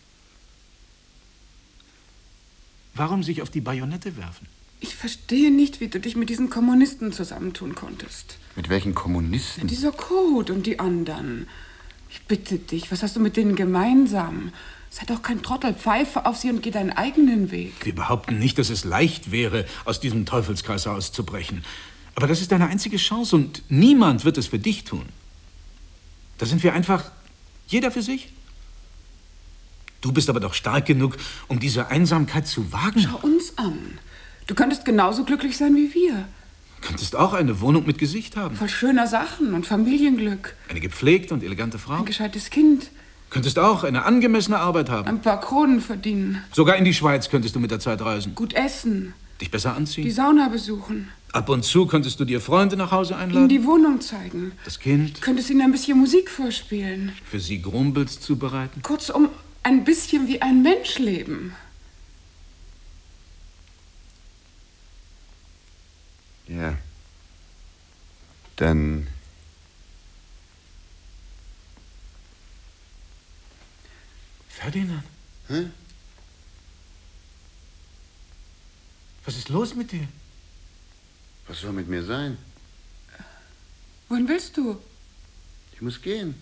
Warum sich auf die Bajonette werfen? Ich verstehe nicht, wie du dich mit diesen Kommunisten zusammentun konntest. Mit welchen Kommunisten? Dieser Code und die anderen. Ich bitte dich, was hast du mit denen gemeinsam? Sei doch kein Trottel, pfeife auf sie und geh deinen eigenen Weg. Wir behaupten nicht, dass es leicht wäre, aus diesem Teufelskreis auszubrechen. Aber das ist deine einzige Chance und niemand wird es für dich tun. Da sind wir einfach jeder für sich. Du bist aber doch stark genug, um diese Einsamkeit zu wagen. Schau uns an. Du könntest genauso glücklich sein wie wir. Du könntest auch eine Wohnung mit Gesicht haben. Voll schöner Sachen und Familienglück. Eine gepflegte und elegante Frau. Ein gescheites Kind. Könntest auch eine angemessene Arbeit haben. Ein paar Kronen verdienen. Sogar in die Schweiz könntest du mit der Zeit reisen. Gut essen. Dich besser anziehen. Die Sauna besuchen. Ab und zu könntest du dir Freunde nach Hause Ihnen einladen. die Wohnung zeigen. Das Kind. Könntest ihnen ein bisschen Musik vorspielen. Für sie Grumbels zubereiten. Kurzum, ein bisschen wie ein Mensch leben. Ja. Dann... Ferdinand? Hä? Was ist los mit dir? Was soll mit mir sein? Wohin willst du? Ich muss gehen.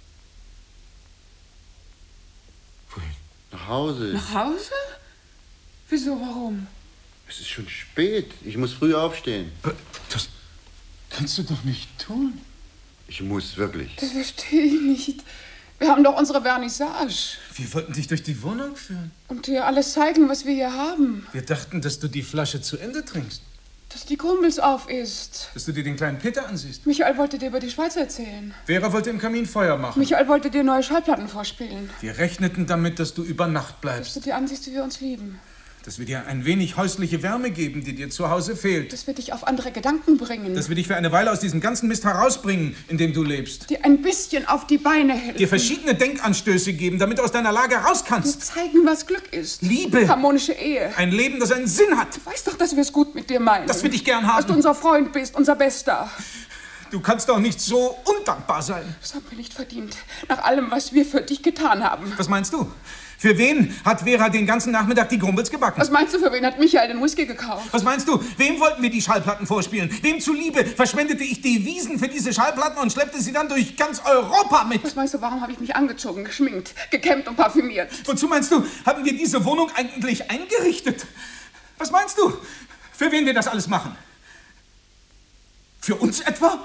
Wohin? Nach Hause. Nach Hause? Wieso, warum? Es ist schon spät. Ich muss früh aufstehen. Das kannst du doch nicht tun. Ich muss wirklich. Das verstehe ich nicht. Wir haben doch unsere Vernissage. Wir wollten dich durch die Wohnung führen. Und dir alles zeigen, was wir hier haben. Wir dachten, dass du die Flasche zu Ende trinkst. Dass die Grumbels auf ist. Dass du dir den kleinen Peter ansiehst. Michael wollte dir über die Schweiz erzählen. Vera wollte im Kamin Feuer machen. Michael wollte dir neue Schallplatten vorspielen. Wir rechneten damit, dass du über Nacht Dass bleibst. du dir ansiehst, wie wir uns lieben. Dass wir dir ein wenig häusliche Wärme geben, die dir zu Hause fehlt. Dass wir dich auf andere Gedanken bringen. Dass wir dich für eine Weile aus diesem ganzen Mist herausbringen, in dem du lebst. Dir ein bisschen auf die Beine helfen. Dir verschiedene Denkanstöße geben, damit du aus deiner Lage raus Dir kannst. zeigen, was Glück ist. Liebe. Harmonische Ehe. Ein Leben, das einen Sinn hat. Du weißt doch, dass wir es gut mit dir meinen. Dass wir dich gern Dass du haben. unser Freund bist, unser Bester. Du kannst doch nicht so undankbar sein. Das haben wir nicht verdient. Nach allem, was wir für dich getan haben. Was meinst du? Für wen hat Vera den ganzen Nachmittag die Grumbels gebacken? Was meinst du, für wen hat Michael den Whisky gekauft? Was meinst du? Wem wollten wir die Schallplatten vorspielen? Wem zuliebe verschwendete ich Devisen für diese Schallplatten und schleppte sie dann durch ganz Europa mit? Was meinst du, warum habe ich mich angezogen, geschminkt, gekämmt und parfümiert? Wozu meinst du, haben wir diese Wohnung eigentlich eingerichtet? Was meinst du? Für wen wir das alles machen? Für uns etwa?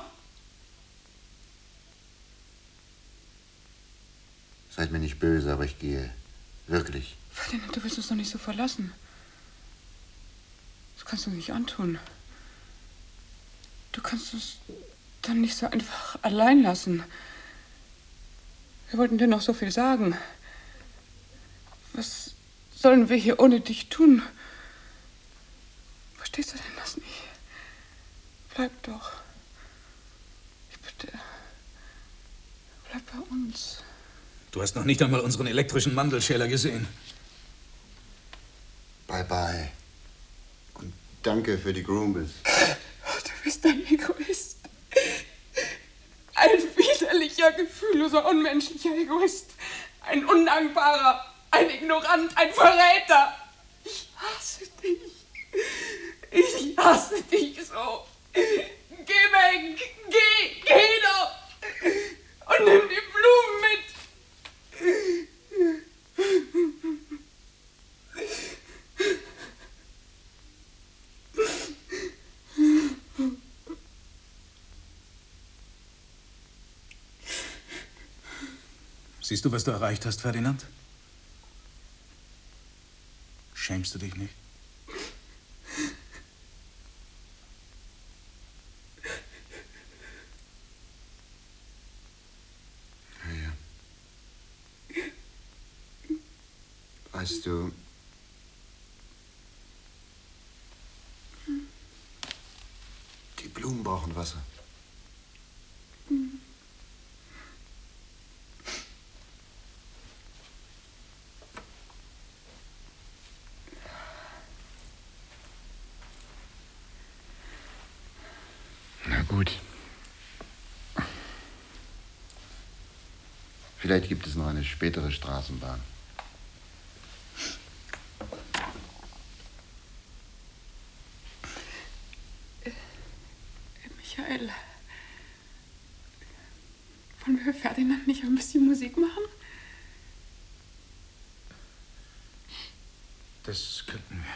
Seid mir nicht böse, aber ich gehe. Wirklich. Ferdinand, du willst uns doch nicht so verlassen. Das kannst du nicht antun. Du kannst uns dann nicht so einfach allein lassen. Wir wollten dir noch so viel sagen. Was sollen wir hier ohne dich tun? Verstehst du denn das nicht? Bleib doch. Ich bitte. Bleib bei uns. Du hast noch nicht einmal unseren elektrischen Mandelschäler gesehen. Bye bye. Und danke für die Grumbels. Du bist ein Egoist. Ein widerlicher, gefühlloser, unmenschlicher Egoist. Ein undankbarer, ein Ignorant, ein Verräter. Ich hasse dich. Ich hasse dich so. Geh weg. Geh doch. Und nimm die Blumen mit. Siehst du, was du erreicht hast, Ferdinand? Schämst du dich nicht? Ja. Weißt du, die Blumen brauchen Wasser. Na gut. Vielleicht gibt es noch eine spätere Straßenbahn. Michael, wollen wir für Ferdinand nicht ein bisschen Musik machen? Das könnten wir.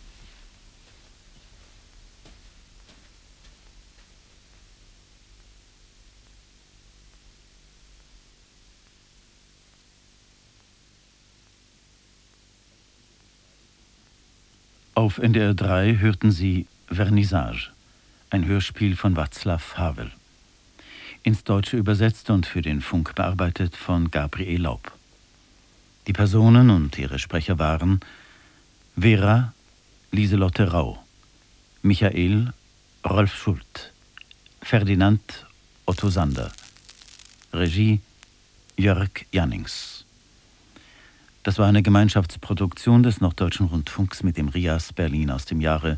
Auf NDR 3 hörten Sie Vernissage, ein Hörspiel von Václav Havel. Ins Deutsche übersetzt und für den Funk bearbeitet von Gabriel Laub. Die Personen und ihre Sprecher waren Vera, Lieselotte Rau, Michael, Rolf Schult, Ferdinand, Otto Sander, Regie, Jörg Jannings. Das war eine Gemeinschaftsproduktion des Norddeutschen Rundfunks mit dem RIAS Berlin aus dem Jahre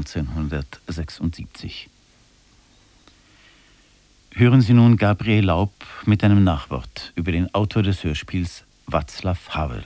1976. Hören Sie nun Gabriel Laub mit einem Nachwort über den Autor des Hörspiels Václav Havel.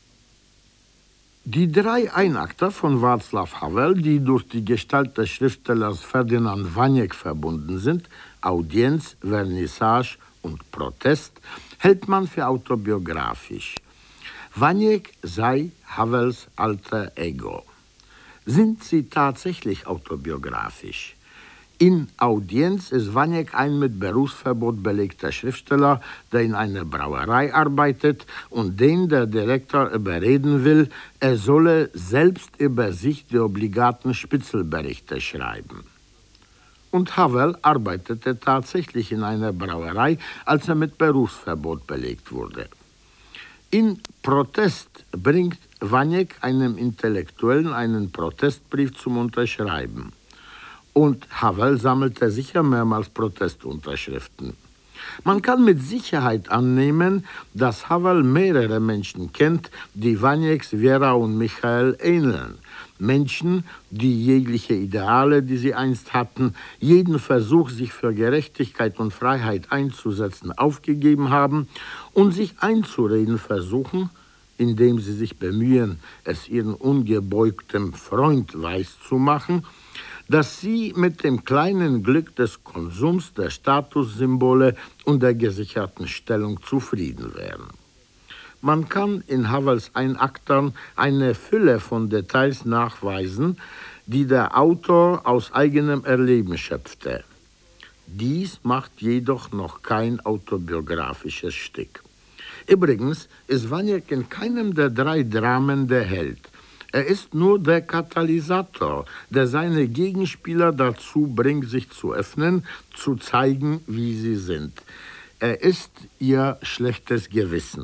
Die 3 Einakter von Václav Havel, die durch die Gestalt des Schriftstellers Ferdinand Vaněk verbunden sind, Audienz, Vernissage und Protest, hält man für autobiografisch. Vaněk sei Havels alter Ego. Sind sie tatsächlich autobiografisch? In Audienz ist Vaněk ein mit Berufsverbot belegter Schriftsteller, der in einer Brauerei arbeitet und den der Direktor überreden will, er solle selbst über sich die obligaten Spitzelberichte schreiben. Und Havel arbeitete tatsächlich in einer Brauerei, als er mit Berufsverbot belegt wurde. In Protest bringt Vaněk einem Intellektuellen einen Protestbrief zum Unterschreiben. Und Havel sammelte sicher mehrmals Protestunterschriften. Man kann mit Sicherheit annehmen, dass Havel mehrere Menschen kennt, die Vaněks Vera und Michael ähneln. Menschen, die jegliche Ideale, die sie einst hatten, jeden Versuch, sich für Gerechtigkeit und Freiheit einzusetzen, aufgegeben haben und sich einzureden versuchen, indem sie sich bemühen, es ihren ungebeugten Freund weiszumachen, dass sie mit dem kleinen Glück des Konsums, der Statussymbole und der gesicherten Stellung zufrieden wären. Man kann in Havels Einaktern eine Fülle von Details nachweisen, die der Autor aus eigenem Erleben schöpfte. Dies macht jedoch noch kein autobiografisches Stück. Übrigens ist Vaněk in keinem der 3 Dramen der Held. Er ist nur der Katalysator, der seine Gegenspieler dazu bringt, sich zu öffnen, zu zeigen, wie sie sind. Er ist ihr schlechtes Gewissen.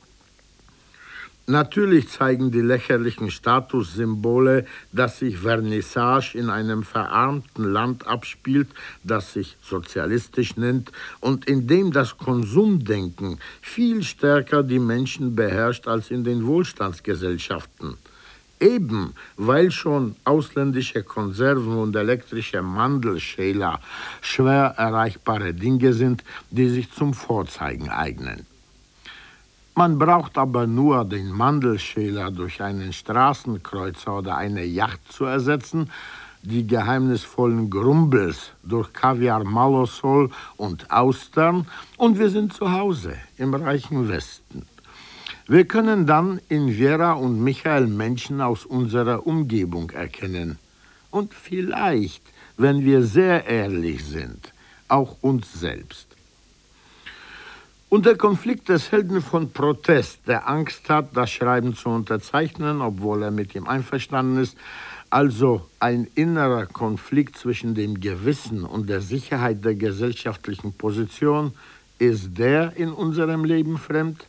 Natürlich zeigen die lächerlichen Statussymbole, dass sich Vernissage in einem verarmten Land abspielt, das sich sozialistisch nennt und in dem das Konsumdenken viel stärker die Menschen beherrscht als in den Wohlstandsgesellschaften. Eben weil schon ausländische Konserven und elektrische Mandelschäler schwer erreichbare Dinge sind, die sich zum Vorzeigen eignen. Man braucht aber nur den Mandelschäler durch einen Straßenkreuzer oder eine Yacht zu ersetzen, die geheimnisvollen Grumbels durch Kaviar Malosol und Austern, und wir sind zu Hause im reichen Westen. Wir können dann in Vera und Michael Menschen aus unserer Umgebung erkennen. Und vielleicht, wenn wir sehr ehrlich sind, auch uns selbst. Und der Konflikt des Helden von Protest, der Angst hat, das Schreiben zu unterzeichnen, obwohl er mit ihm einverstanden ist, also ein innerer Konflikt zwischen dem Gewissen und der Sicherheit der gesellschaftlichen Position, ist der in unserem Leben fremd?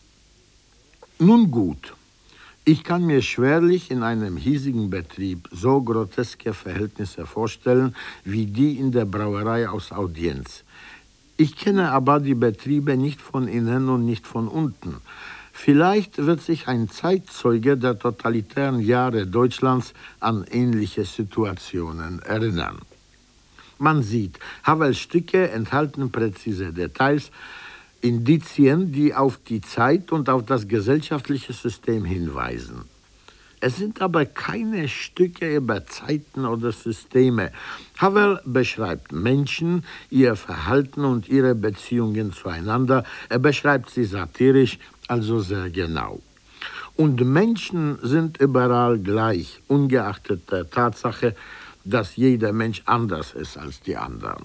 Nun gut, ich kann mir schwerlich in einem hiesigen Betrieb so groteske Verhältnisse vorstellen, wie die in der Brauerei aus Audienz. Ich kenne aber die Betriebe nicht von innen und nicht von unten. Vielleicht wird sich ein Zeitzeuge der totalitären Jahre Deutschlands an ähnliche Situationen erinnern. Man sieht, Havels Stücke enthalten präzise Details, Indizien, die auf die Zeit und auf das gesellschaftliche System hinweisen. Es sind aber keine Stücke über Zeiten oder Systeme. Havel beschreibt Menschen, ihr Verhalten und ihre Beziehungen zueinander. Er beschreibt sie satirisch, also sehr genau. Und Menschen sind überall gleich, ungeachtet der Tatsache, dass jeder Mensch anders ist als die anderen.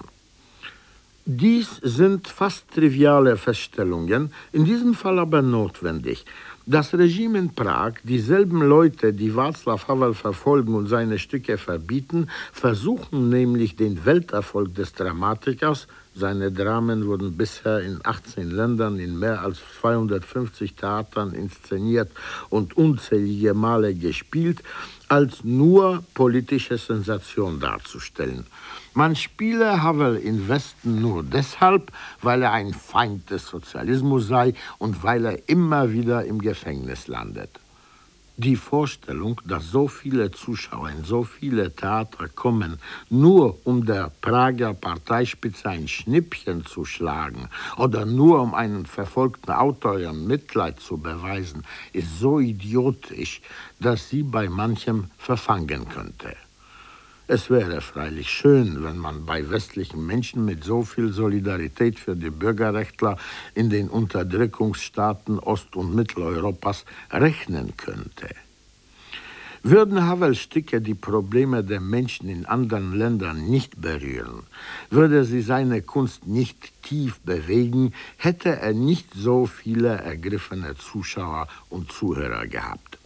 Dies sind fast triviale Feststellungen, in diesem Fall aber notwendig. Das Regime in Prag, dieselben Leute, die Václav Havel verfolgen und seine Stücke verbieten, versuchen nämlich den Welterfolg des Dramatikers. Seine Dramen wurden bisher in 18 Ländern in mehr als 250 Theatern inszeniert und unzählige Male gespielt, als nur politische Sensation darzustellen. Man spiele Havel im Westen nur deshalb, weil er ein Feind des Sozialismus sei und weil er immer wieder im Gefängnis landet. Die Vorstellung, dass so viele Zuschauer in so viele Theater kommen, nur um der Prager Parteispitze ein Schnippchen zu schlagen oder nur um einen verfolgten Autor ihren Mitleid zu beweisen, ist so idiotisch, dass sie bei manchem verfangen könnte. Es wäre freilich schön, wenn man bei westlichen Menschen mit so viel Solidarität für die Bürgerrechtler in den Unterdrückungsstaaten Ost- und Mitteleuropas rechnen könnte. Würden Havels Stücke die Probleme der Menschen in anderen Ländern nicht berühren, würde sie seine Kunst nicht tief bewegen, hätte er nicht so viele ergriffene Zuschauer und Zuhörer gehabt.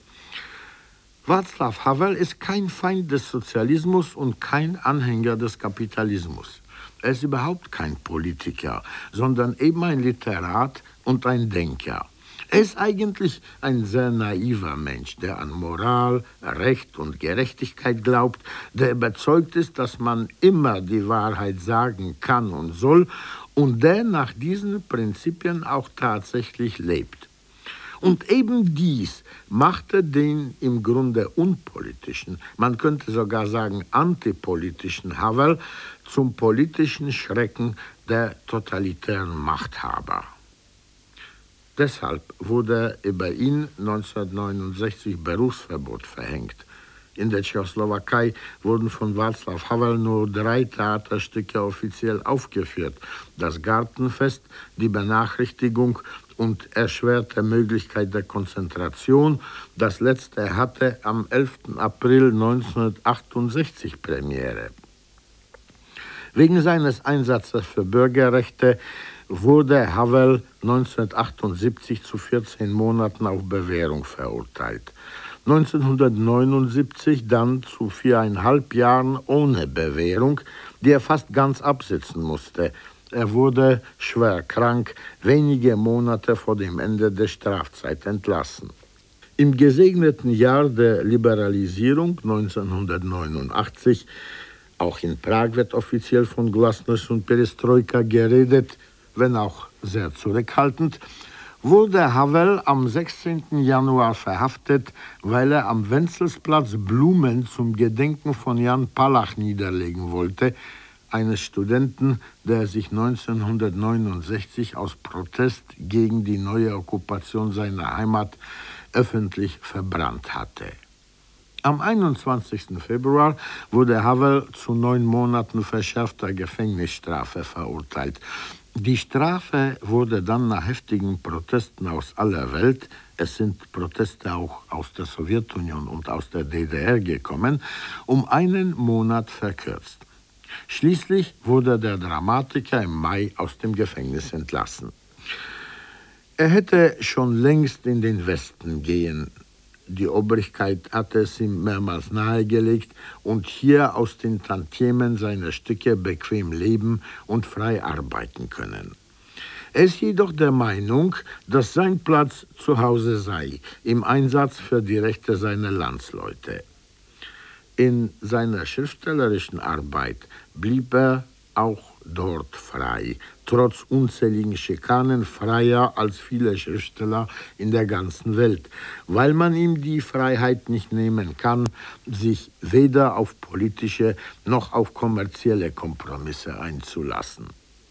Václav Havel ist kein Feind des Sozialismus und kein Anhänger des Kapitalismus. Er ist überhaupt kein Politiker, sondern eben ein Literat und ein Denker. Er ist eigentlich ein sehr naiver Mensch, der an Moral, Recht und Gerechtigkeit glaubt, der überzeugt ist, dass man immer die Wahrheit sagen kann und soll und der nach diesen Prinzipien auch tatsächlich lebt. Und eben dies machte den im Grunde unpolitischen, man könnte sogar sagen antipolitischen Havel zum politischen Schrecken der totalitären Machthaber. Deshalb wurde über ihn 1969 Berufsverbot verhängt. In der Tschechoslowakei wurden von Václav Havel nur 3 Theaterstücke offiziell aufgeführt. Das Gartenfest, die Benachrichtigung und erschwerte Möglichkeit der Konzentration. Das letzte hatte am 11. April 1968 Premiere. Wegen seines Einsatzes für Bürgerrechte wurde Havel 1978 zu 14 Monaten auf Bewährung verurteilt. 1979 dann zu 4,5 Jahren ohne Bewährung, die er fast ganz absitzen musste. Er wurde schwer krank, wenige Monate vor dem Ende der Strafzeit entlassen. Im gesegneten Jahr der Liberalisierung 1989, auch in Prag wird offiziell von Glasnost und Perestroika geredet, wenn auch sehr zurückhaltend, wurde Havel am 16. Januar verhaftet, weil er am Wenzelsplatz Blumen zum Gedenken von Jan Palach niederlegen wollte, eines Studenten, der sich 1969 aus Protest gegen die neue Okkupation seiner Heimat öffentlich verbrannt hatte. Am 21. Februar wurde Havel zu 9 Monaten verschärfter Gefängnisstrafe verurteilt. Die Strafe wurde dann nach heftigen Protesten aus aller Welt, es sind Proteste auch aus der Sowjetunion und aus der DDR gekommen, um 1 Monat verkürzt. Schließlich wurde der Dramatiker im Mai aus dem Gefängnis entlassen. Er hätte schon längst in den Westen gehen. Die Obrigkeit hatte es ihm mehrmals nahegelegt und hier aus den Tantiemen seiner Stücke bequem leben und frei arbeiten können. Er ist jedoch der Meinung, dass sein Platz zu Hause sei, im Einsatz für die Rechte seiner Landsleute. In seiner schriftstellerischen Arbeit blieb er auch dort frei, trotz unzähligen Schikanen freier als viele Schriftsteller in der ganzen Welt, weil man ihm die Freiheit nicht nehmen kann, sich weder auf politische noch auf kommerzielle Kompromisse einzulassen.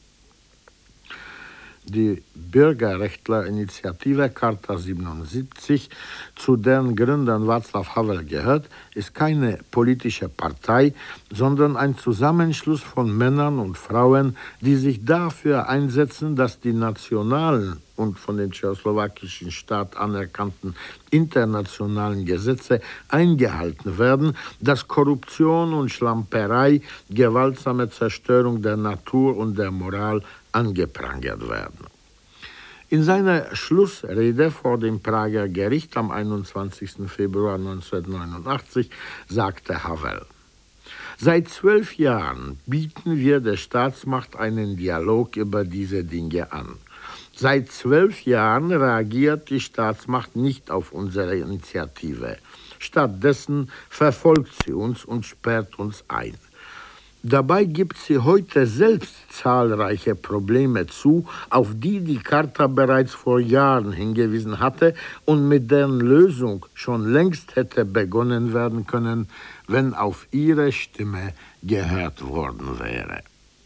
Die Bürgerrechtler-Initiative Charta 77, zu deren Gründern Václav Havel gehört, ist keine politische Partei, sondern ein Zusammenschluss von Männern und Frauen, die sich dafür einsetzen, dass die nationalen und von dem tschechoslowakischen Staat anerkannten internationalen Gesetze eingehalten werden, dass Korruption und Schlamperei, gewaltsame Zerstörung der Natur und der Moral angeprangert werden. In seiner Schlussrede vor dem Prager Gericht am 21. Februar 1989 sagte Havel: Seit 12 Jahren bieten wir der Staatsmacht einen Dialog über diese Dinge an. Seit 12 Jahren reagiert die Staatsmacht nicht auf unsere Initiative. Stattdessen verfolgt sie uns und sperrt uns ein. Dabei gibt sie heute selbst zahlreiche Probleme zu, auf die die Charta bereits vor Jahren hingewiesen hatte und mit deren Lösung schon längst hätte begonnen werden können, wenn auf ihre Stimme gehört worden wäre.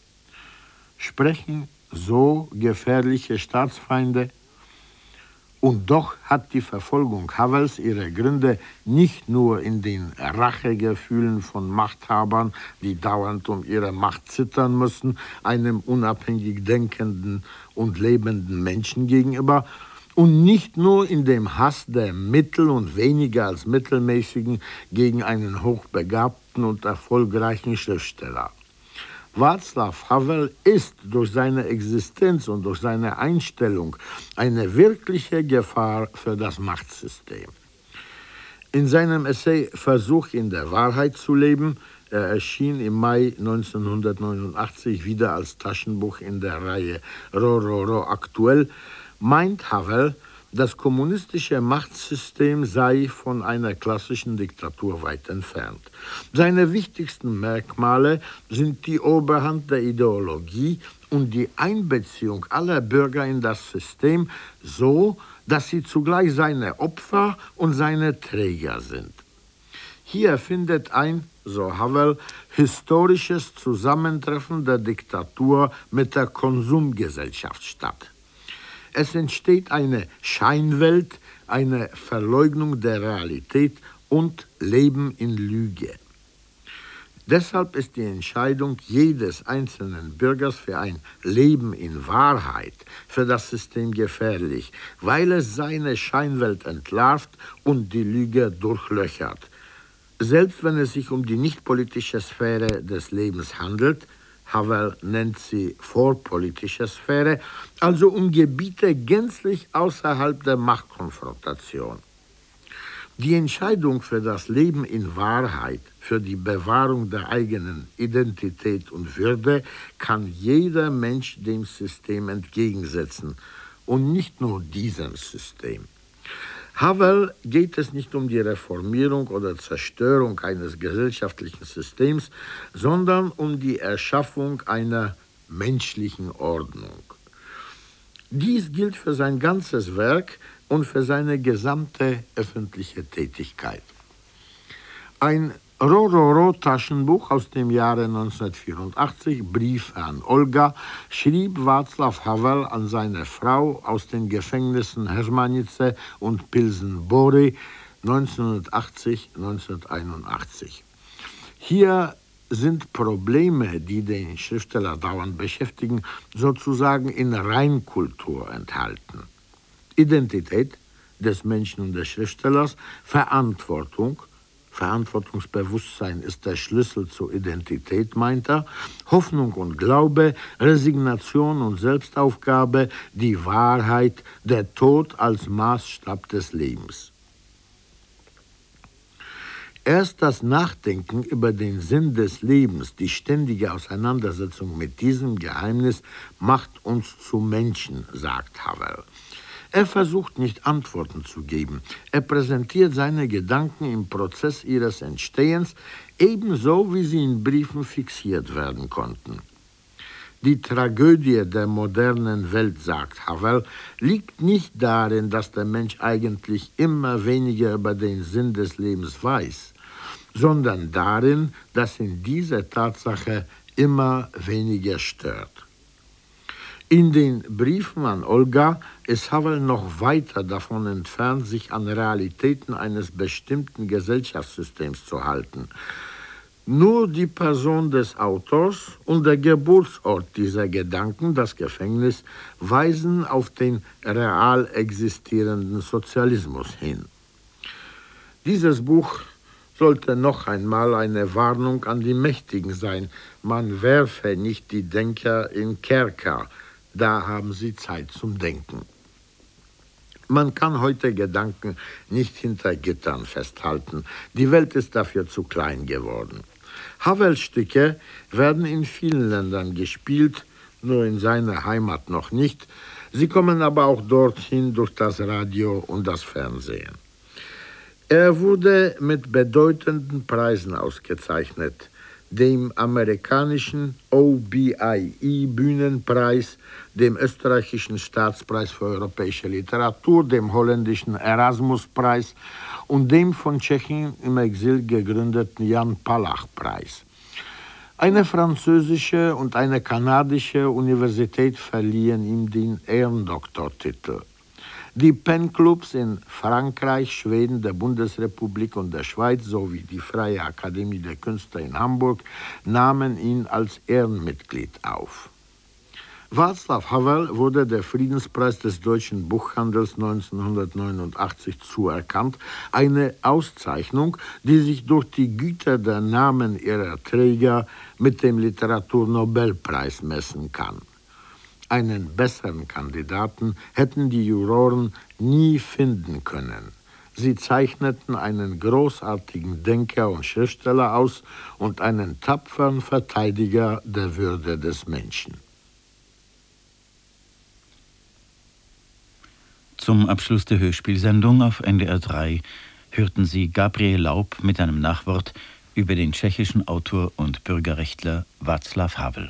Sprechen so gefährliche Staatsfeinde? Und doch hat die Verfolgung Havels ihre Gründe nicht nur in den Rachegefühlen von Machthabern, die dauernd um ihre Macht zittern müssen, einem unabhängig denkenden und lebenden Menschen gegenüber, und nicht nur in dem Hass der mittel- und weniger als mittelmäßigen gegen einen hochbegabten und erfolgreichen Schriftsteller. Václav Havel ist durch seine Existenz und durch seine Einstellung eine wirkliche Gefahr für das Machtsystem. In seinem Essay Versuch in der Wahrheit zu leben, er erschien im Mai 1989 wieder als Taschenbuch in der Reihe Rororo aktuell, meint Havel, das kommunistische Machtsystem sei von einer klassischen Diktatur weit entfernt. Seine wichtigsten Merkmale sind die Oberhand der Ideologie und die Einbeziehung aller Bürger in das System so, dass sie zugleich seine Opfer und seine Träger sind. Hier findet ein, so Havel, historisches Zusammentreffen der Diktatur mit der Konsumgesellschaft statt. Es entsteht eine Scheinwelt, eine Verleugnung der Realität und Leben in Lüge. Deshalb ist die Entscheidung jedes einzelnen Bürgers für ein Leben in Wahrheit für das System gefährlich, weil es seine Scheinwelt entlarvt und die Lüge durchlöchert. Selbst wenn es sich um die nicht-politische Sphäre des Lebens handelt, Havel nennt sie vorpolitische Sphäre, also um Gebiete gänzlich außerhalb der Machtkonfrontation. Die Entscheidung für das Leben in Wahrheit, für die Bewahrung der eigenen Identität und Würde kann jeder Mensch dem System entgegensetzen und nicht nur diesem System. Havel geht es nicht um die Reformierung oder Zerstörung eines gesellschaftlichen Systems, sondern um die Erschaffung einer menschlichen Ordnung. Dies gilt für sein ganzes Werk und für seine gesamte öffentliche Tätigkeit. Ein Rororo-Taschenbuch aus dem Jahre 1984, Briefe an Olga, schrieb Václav Havel an seine Frau aus den Gefängnissen Hermanice und Pilsen-Bory 1980-1981. Hier sind Probleme, die den Schriftsteller dauernd beschäftigen, sozusagen in Reinkultur enthalten. Identität des Menschen und des Schriftstellers, Verantwortung, Verantwortungsbewusstsein ist der Schlüssel zur Identität, meint er. Hoffnung und Glaube, Resignation und Selbstaufgabe, die Wahrheit, der Tod als Maßstab des Lebens. Erst das Nachdenken über den Sinn des Lebens, die ständige Auseinandersetzung mit diesem Geheimnis macht uns zu Menschen, sagt Havel. Er versucht nicht Antworten zu geben. Er präsentiert seine Gedanken im Prozess ihres Entstehens, ebenso wie sie in Briefen fixiert werden konnten. Die Tragödie der modernen Welt, sagt Havel, liegt nicht darin, dass der Mensch eigentlich immer weniger über den Sinn des Lebens weiß, sondern darin, dass ihn diese Tatsache immer weniger stört. In den Briefen an Olga ist Havel noch weiter davon entfernt, sich an Realitäten eines bestimmten Gesellschaftssystems zu halten. Nur die Person des Autors und der Geburtsort dieser Gedanken, das Gefängnis, weisen auf den real existierenden Sozialismus hin. Dieses Buch sollte noch einmal eine Warnung an die Mächtigen sein. Man werfe nicht die Denker in Kerker. Da haben sie Zeit zum Denken. Man kann heute Gedanken nicht hinter Gittern festhalten. Die Welt ist dafür zu klein geworden. Havels Stücke werden in vielen Ländern gespielt, nur in seiner Heimat noch nicht. Sie kommen aber auch dorthin durch das Radio und das Fernsehen. Er wurde mit bedeutenden Preisen ausgezeichnet. Dem amerikanischen OBIE-Bühnenpreis, dem österreichischen Staatspreis für europäische Literatur, dem holländischen Erasmus-Preis und dem von Tschechien im Exil gegründeten Jan Palach-Preis. Eine französische und eine kanadische Universität verliehen ihm den Ehrendoktortitel. Die Pen-Clubs in Frankreich, Schweden, der Bundesrepublik und der Schweiz sowie die Freie Akademie der Künste in Hamburg nahmen ihn als Ehrenmitglied auf. Václav Havel wurde der Friedenspreis des deutschen Buchhandels 1989 zuerkannt, eine Auszeichnung, die sich durch die Güte der Namen ihrer Träger mit dem Literaturnobelpreis messen kann. Einen besseren Kandidaten hätten die Juroren nie finden können. Sie zeichneten einen großartigen Denker und Schriftsteller aus und einen tapferen Verteidiger der Würde des Menschen. Zum Abschluss der Hörspielsendung auf NDR 3 hörten Sie Gabriel Laub mit einem Nachwort über den tschechischen Autor und Bürgerrechtler Václav Havel.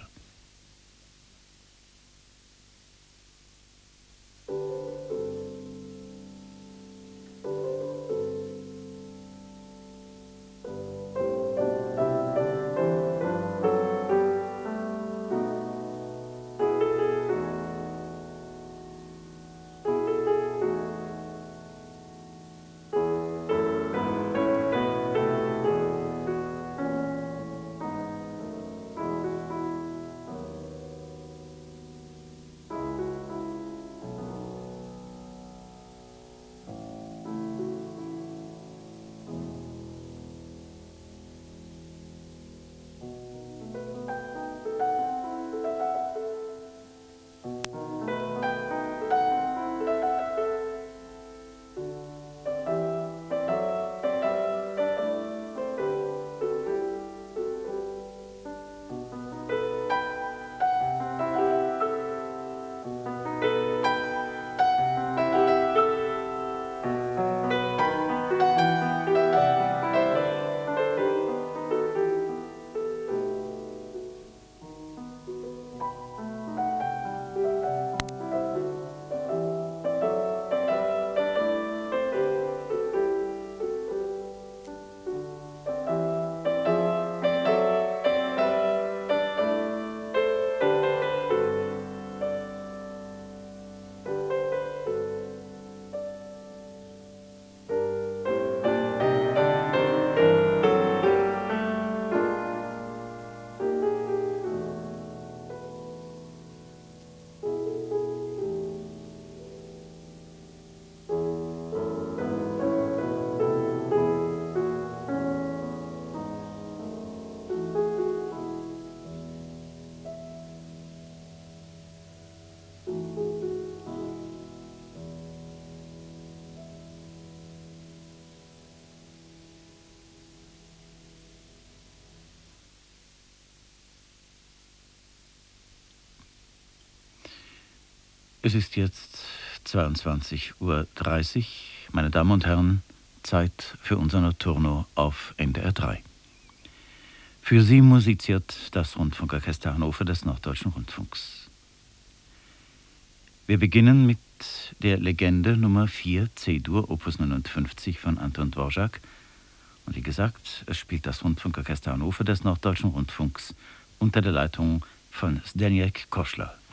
Es ist jetzt 22:30 Uhr. Meine Damen und Herren, Zeit für unser Notturno auf NDR 3. Für Sie musiziert das Rundfunkorchester Hannover des Norddeutschen Rundfunks. Wir beginnen mit der Legende Nummer 4 C-Dur, Opus 59 von Anton Dvorak. Und wie gesagt, es spielt das Rundfunkorchester Hannover des Norddeutschen Rundfunks unter der Leitung von Zdeněk Košľa.